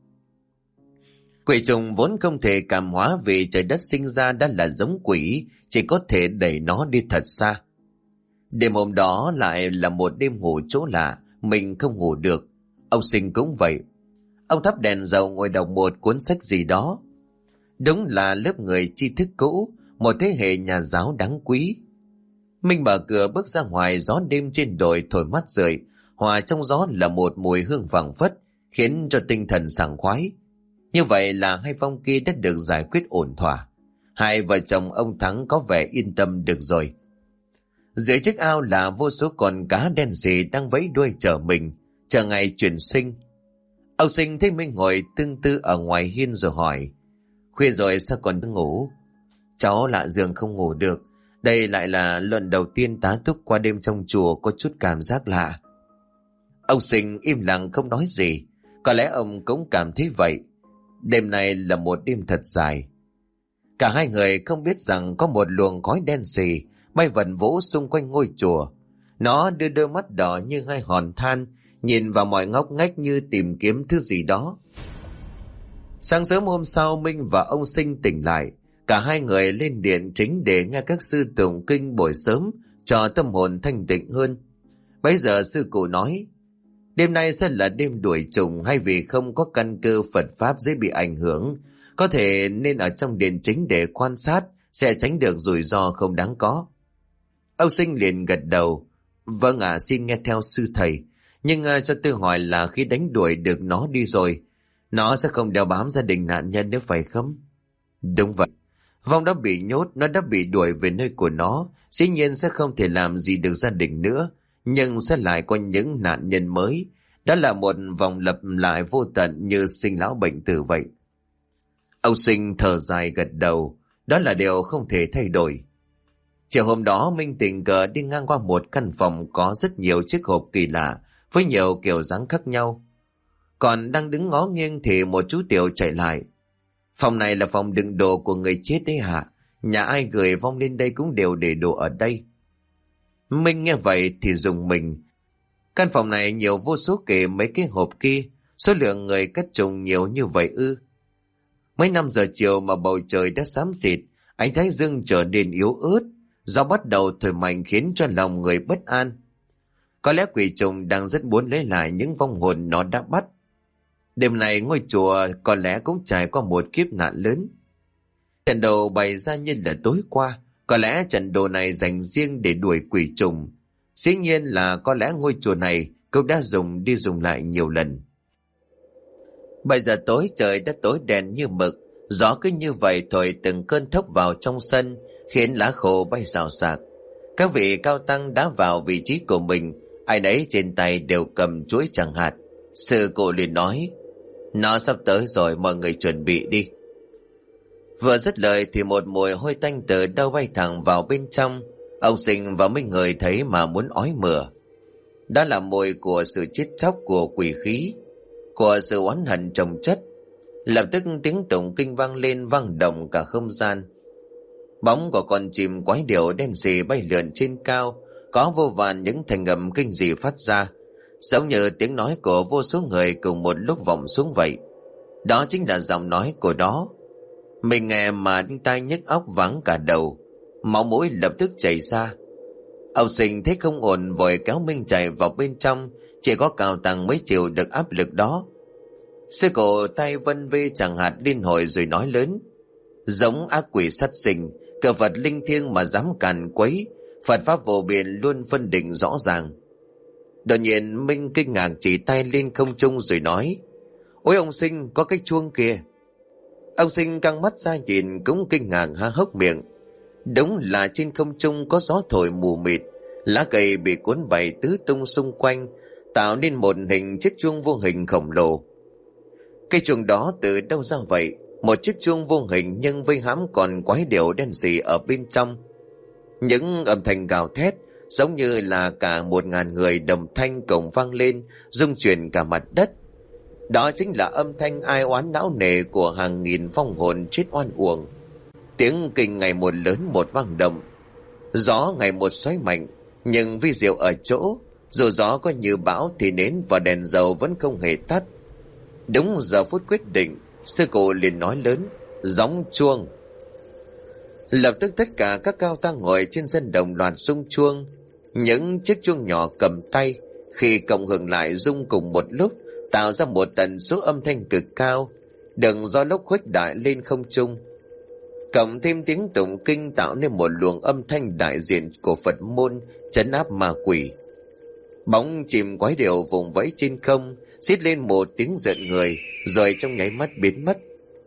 Quỷ trùng vốn không thể cảm hóa vì trời đất sinh ra đã là giống quỷ, chỉ có thể đẩy nó đi thật xa. Đêm hôm đó lại là một đêm ngủ chỗ lạ, mình không ngủ được. Ông Sinh cũng vậy. Ông thắp đèn dầu ngồi đọc một cuốn sách gì đó. Đúng là lớp người tri thức cũ, một thế hệ nhà giáo đáng quý. Mình mở cửa bước ra ngoài, gió đêm trên đồi thổi mát rượi, hòa trong gió là một mùi hương phảng phất, khiến cho tinh thần sảng khoái. Như vậy là hai vong kia đã được giải quyết ổn thỏa. Hai vợ chồng ông Thắng có vẻ yên tâm được rồi. Dưới chiếc ao là vô số con cá đen sì đang vẫy đuôi chờ mình, chờ ngày chuyển sinh. Ông Sinh thấy mình ngồi tương tư ở ngoài hiên rồi hỏi. Khuya rồi sao còn ngủ? Cháu lạ giường không ngủ được. Đây lại là lần đầu tiên tá túc qua đêm trong chùa, có chút cảm giác lạ. Ông Sinh im lặng không nói gì. Có lẽ ông cũng cảm thấy vậy. Đêm này là một đêm thật dài. Cả hai người không biết rằng có một luồng khói đen sì bay vần vũ xung quanh ngôi chùa. Nó đưa đôi mắt đỏ như hai hòn than, nhìn vào mọi ngóc ngách như tìm kiếm thứ gì đó. Sáng sớm hôm sau, Minh và ông Sinh tỉnh lại. Cả hai người lên điện chính để nghe các sư tụng kinh buổi sớm, cho tâm hồn thanh tịnh hơn. Bây giờ sư cụ nói, đêm nay sẽ là đêm đuổi trùng, hay vì không có căn cơ Phật Pháp dễ bị ảnh hưởng, có thể nên ở trong điện chính để quan sát, sẽ tránh được rủi ro không đáng có. Ông Sinh liền gật đầu. Vâng ạ, xin nghe theo sư thầy. Nhưng cho tôi hỏi là khi đánh đuổi được nó đi rồi, nó sẽ không đeo bám gia đình nạn nhân nữa phải không? Đúng vậy. Vong đã bị nhốt, nó đã bị đuổi về nơi của nó, dĩ nhiên sẽ không thể làm gì được gia đình nữa, nhưng sẽ lại có những nạn nhân mới. Đó là một vòng lặp lại vô tận như sinh lão bệnh tử vậy. Ông Sinh thở dài gật đầu. Đó là điều không thể thay đổi. Chiều hôm đó, Minh tình cờ đi ngang qua một căn phòng có rất nhiều chiếc hộp kỳ lạ với nhiều kiểu dáng khác nhau. Còn đang đứng ngó nghiêng thì một chú tiểu chạy lại. Phòng này là phòng đựng đồ của người chết đấy hả? Nhà ai gửi vong lên đây cũng đều để đồ ở đây. Minh nghe vậy thì rùng mình. Căn phòng này nhiều vô số kể mấy cái hộp kia, số lượng người cất trùng nhiều như vậy ư? Mấy 5 giờ chiều mà bầu trời đã xám xịt, ánh thái dương trở nên yếu ớt, gió bắt đầu thổi mạnh khiến cho lòng người bất an. Có lẽ quỷ trùng đang rất muốn lấy lại những vong hồn nó đã bắt. Đêm này ngôi chùa có lẽ cũng trải qua một kiếp nạn lớn. Trận đồ bày ra như là tối qua, có lẽ trận đồ này dành riêng để đuổi quỷ trùng. Dĩ nhiên là có lẽ ngôi chùa này cũng đã dùng đi dùng lại nhiều lần. Bây giờ tối trời đã tối đen như mực, gió cứ như vậy thổi từng cơn thốc vào trong sân, khiến lá khô bay xào xạc. Các vị cao tăng đã vào vị trí của mình, ai nấy trên tay đều cầm chuỗi chẳng hạt. Sư cụ liền nói, nó sắp tới rồi, mọi người chuẩn bị đi. Vừa dứt lời thì một mùi hôi tanh từ đâu bay thẳng vào bên trong. Ông Sinh và mấy người thấy mà muốn ói mửa. Đó là mùi của sự chết chóc, của quỷ khí, của sự oán hận chồng chất. Lập tức tiếng tụng kinh vang lên, vang động cả không gian. Bóng của con chim quái điểu đen sì bay lượn trên cao, có vô vàn những thanh âm kinh dị phát ra, giống như tiếng nói của vô số người cùng một lúc vọng xuống vậy. Đó chính là giọng nói của nó. Mình nghe mà đinh tai nhức óc, váng cả đầu, máu mũi lập tức chảy ra. Ông Sinh thấy không ổn, vội kéo Minh chạy vào bên trong. Chỉ có Cao Tăng mới chịu được áp lực đó. Sư cổ tay vân vê chẳng hạt liên hồi rồi nói lớn, giống ác quỷ sát sinh, cờ Phật linh thiêng mà dám càn quấy, Phật pháp vô biên luôn phân định rõ ràng. Đột nhiên Minh kinh ngạc chỉ tay lên không trung rồi nói, ôi ông Sinh, có cái chuông kìa. Ông Sinh căng mắt ra nhìn cũng kinh ngạc há hốc miệng. Đúng là trên không trung có gió thổi mù mịt, lá cây bị cuốn bay tứ tung xung quanh, tạo nên một hình chiếc chuông vô hình khổng lồ. Cây chuông đó từ đâu ra vậy? Một chiếc chuông vô hình nhưng vây hãm còn quái điệu đen sì ở bên trong. Những âm thanh gào thét giống như là cả 1.000 người đồng thanh cùng vang lên, rung chuyển cả mặt đất. Đó chính là âm thanh ai oán não nề của hàng nghìn vong hồn chết oan uổng. Tiếng kinh ngày một lớn một vang động, gió ngày một xoáy mạnh. Nhưng vi diệu ở chỗ, dù gió có như bão thì nến và đèn dầu vẫn không hề tắt. Đúng giờ phút quyết định, sư cụ liền nói lớn: gióng chuông. Lập tức tất cả các cao tăng ngồi trên sân đồng loạt rung chuông. Những chiếc chuông nhỏ cầm tay khi cộng hưởng lại rung cùng một lúc, tạo ra một tần số âm thanh cực cao, đừng do lốc khuếch đại lên không trung. Cộng thêm tiếng tụng kinh tạo nên một luồng âm thanh đại diện của Phật môn trấn áp ma quỷ. Bóng chìm quái điệu vùng vẫy trên không, rít lên một tiếng giận người, rồi trong nháy mắt biến mất.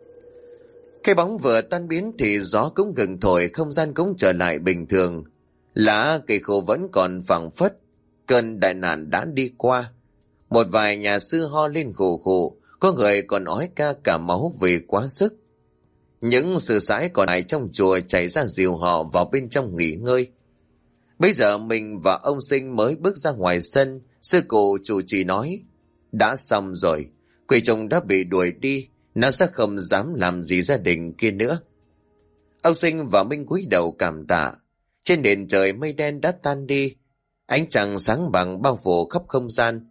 Cái bóng vừa tan biến thì gió cũng ngừng thổi, không gian cũng trở lại bình thường. Lá cây khô vẫn còn phảng phất, cơn đại nạn đã đi qua. Một vài nhà sư ho lên khụ khụ, có người còn ói ca cả máu vì quá sức. Những sư sãi còn lại trong chùa chạy ra dìu họ vào bên trong nghỉ ngơi. Bây giờ mình và ông Sinh mới bước ra ngoài sân, sư cụ chủ trì nói: đã xong rồi, quỷ trùng đã bị đuổi đi, nó sẽ không dám làm gì gia đình kia nữa. Ông Sinh và Minh cúi đầu cảm tạ. Trên nền trời mây đen đã tan đi, ánh trăng sáng bằng bao phủ khắp không gian.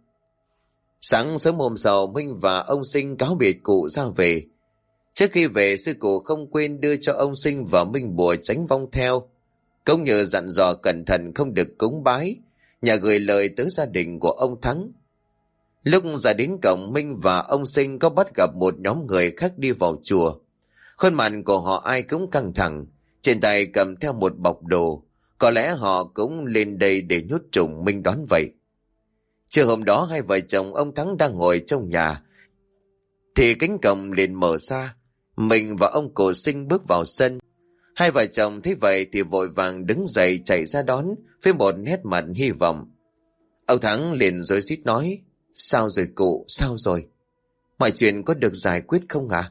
Sáng sớm hôm sau, Minh và ông Sinh cáo biệt cụ ra về. Trước khi về, sư cụ không quên đưa cho ông Sinh và Minh bùa tránh vong theo, cũng như dặn dò cẩn thận không được cúng bái, nhà gửi lời tới gia đình của ông Thắng. Lúc ra đến cổng, Minh và ông Sinh có bắt gặp một nhóm người khác đi vào chùa. Khuôn mặt của họ ai cũng căng thẳng, trên tay cầm theo một bọc đồ. Có lẽ họ cũng lên đây để nhốt trùng, Minh đoán vậy. Trưa hôm đó, hai vợ chồng ông Thắng đang ngồi trong nhà thì cánh cổng liền mở ra. Mình và ông Cổ Sinh bước vào sân. Hai vợ chồng thấy vậy thì vội vàng đứng dậy chạy ra đón với một nét mặt hy vọng. Ông Thắng liền rối rít nói: sao rồi cụ, sao rồi? Mọi chuyện có được giải quyết không ạ?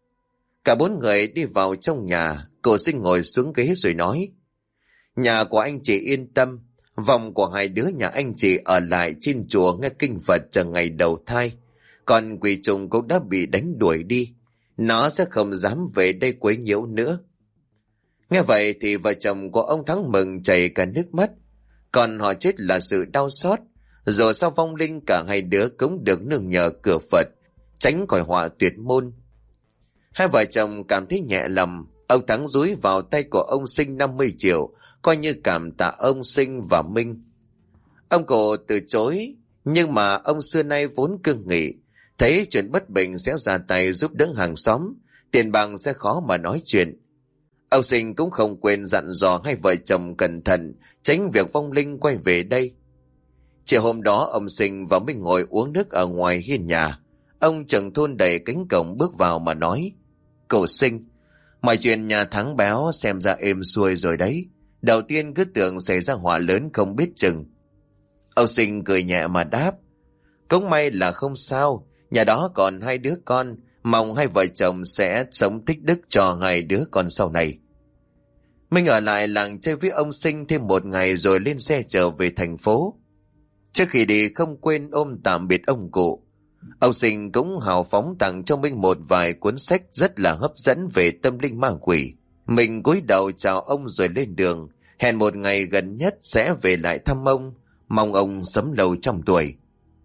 Cả bốn người đi vào trong nhà. Cổ Sinh ngồi xuống ghế rồi nói: nhà của anh chị yên tâm, vòng của hai đứa nhà anh chị ở lại trên chùa nghe kinh Phật chờ ngày đầu thai. Còn quỷ trùng cũng đã bị đánh đuổi đi, nó sẽ không dám về đây quấy nhiễu nữa. Nghe vậy thì vợ chồng của ông Thắng mừng chảy cả nước mắt. Còn họ chết là sự đau xót, rồi sau vong linh cả hai đứa cũng được nương nhờ cửa Phật, tránh khỏi họa tuyệt môn. Hai vợ chồng cảm thấy nhẹ lòng. Ông Thắng dúi vào tay của ông Sinh 50 triệu, coi như cảm tạ ông Sinh và Minh. Ông Cổ từ chối, nhưng mà ông xưa nay vốn cương nghị, thấy chuyện bất bình sẽ ra tay giúp đỡ hàng xóm, tiền bạc sẽ khó mà nói chuyện. Ông Sinh cũng không quên dặn dò hai vợ chồng cẩn thận, tránh việc vong linh quay về đây. Chiều hôm đó, ông Sinh và Minh ngồi uống nước ở ngoài hiên nhà. Ông trưởng thôn đẩy cánh cổng bước vào mà nói: Cậu Sinh, mọi chuyện nhà Thắng béo xem ra êm xuôi rồi đấy. Đầu tiên cứ tưởng xảy ra họa lớn không biết chừng. Ông Sinh cười nhẹ mà đáp: cũng may là không sao, nhà đó còn hai đứa con, mong hai vợ chồng sẽ sống tích đức cho hai đứa con sau này. Minh ở lại làng chơi với ông Sinh thêm một ngày rồi lên xe trở về thành phố. Trước khi đi không quên ôm tạm biệt ông cụ. Ông Sinh cũng hào phóng tặng cho Minh một vài cuốn sách rất là hấp dẫn về tâm linh ma quỷ. Mình cúi đầu chào ông rồi lên đường, hẹn một ngày gần nhất sẽ về lại thăm ông, mong ông sống lâu trăm tuổi.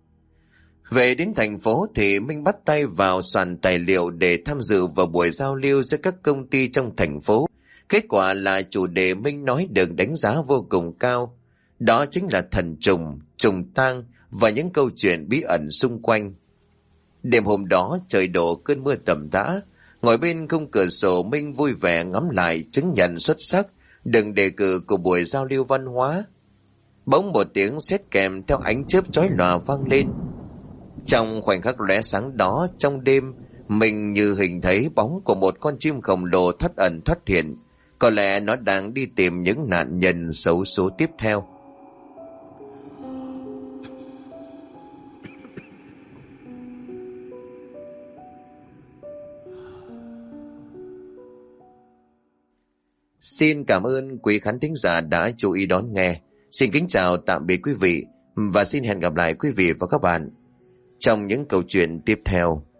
Về đến thành phố thì Minh bắt tay vào soạn tài liệu để tham dự vào buổi giao lưu giữa các công ty trong thành phố. Kết quả là chủ đề Minh nói được đánh giá vô cùng cao. Đó chính là thần trùng, trùng tang và những câu chuyện bí ẩn xung quanh. Đêm hôm đó trời đổ cơn mưa tầm tã. Ngồi bên khung cửa sổ, Minh vui vẻ ngắm lại chứng nhận xuất sắc được đề cử của buổi giao lưu văn hóa. Bỗng một tiếng sét kèm theo ánh chớp chói lòa vang lên. Trong khoảnh khắc lóe sáng đó, trong đêm, mình như hình thấy bóng của một con chim khổng lồ thoát ẩn thoát hiện. Có lẽ nó đang đi tìm những nạn nhân xấu số tiếp theo. Xin cảm ơn quý khán thính giả đã chú ý đón nghe. Xin kính chào tạm biệt quý vị và xin hẹn gặp lại quý vị và các bạn trong những câu chuyện tiếp theo.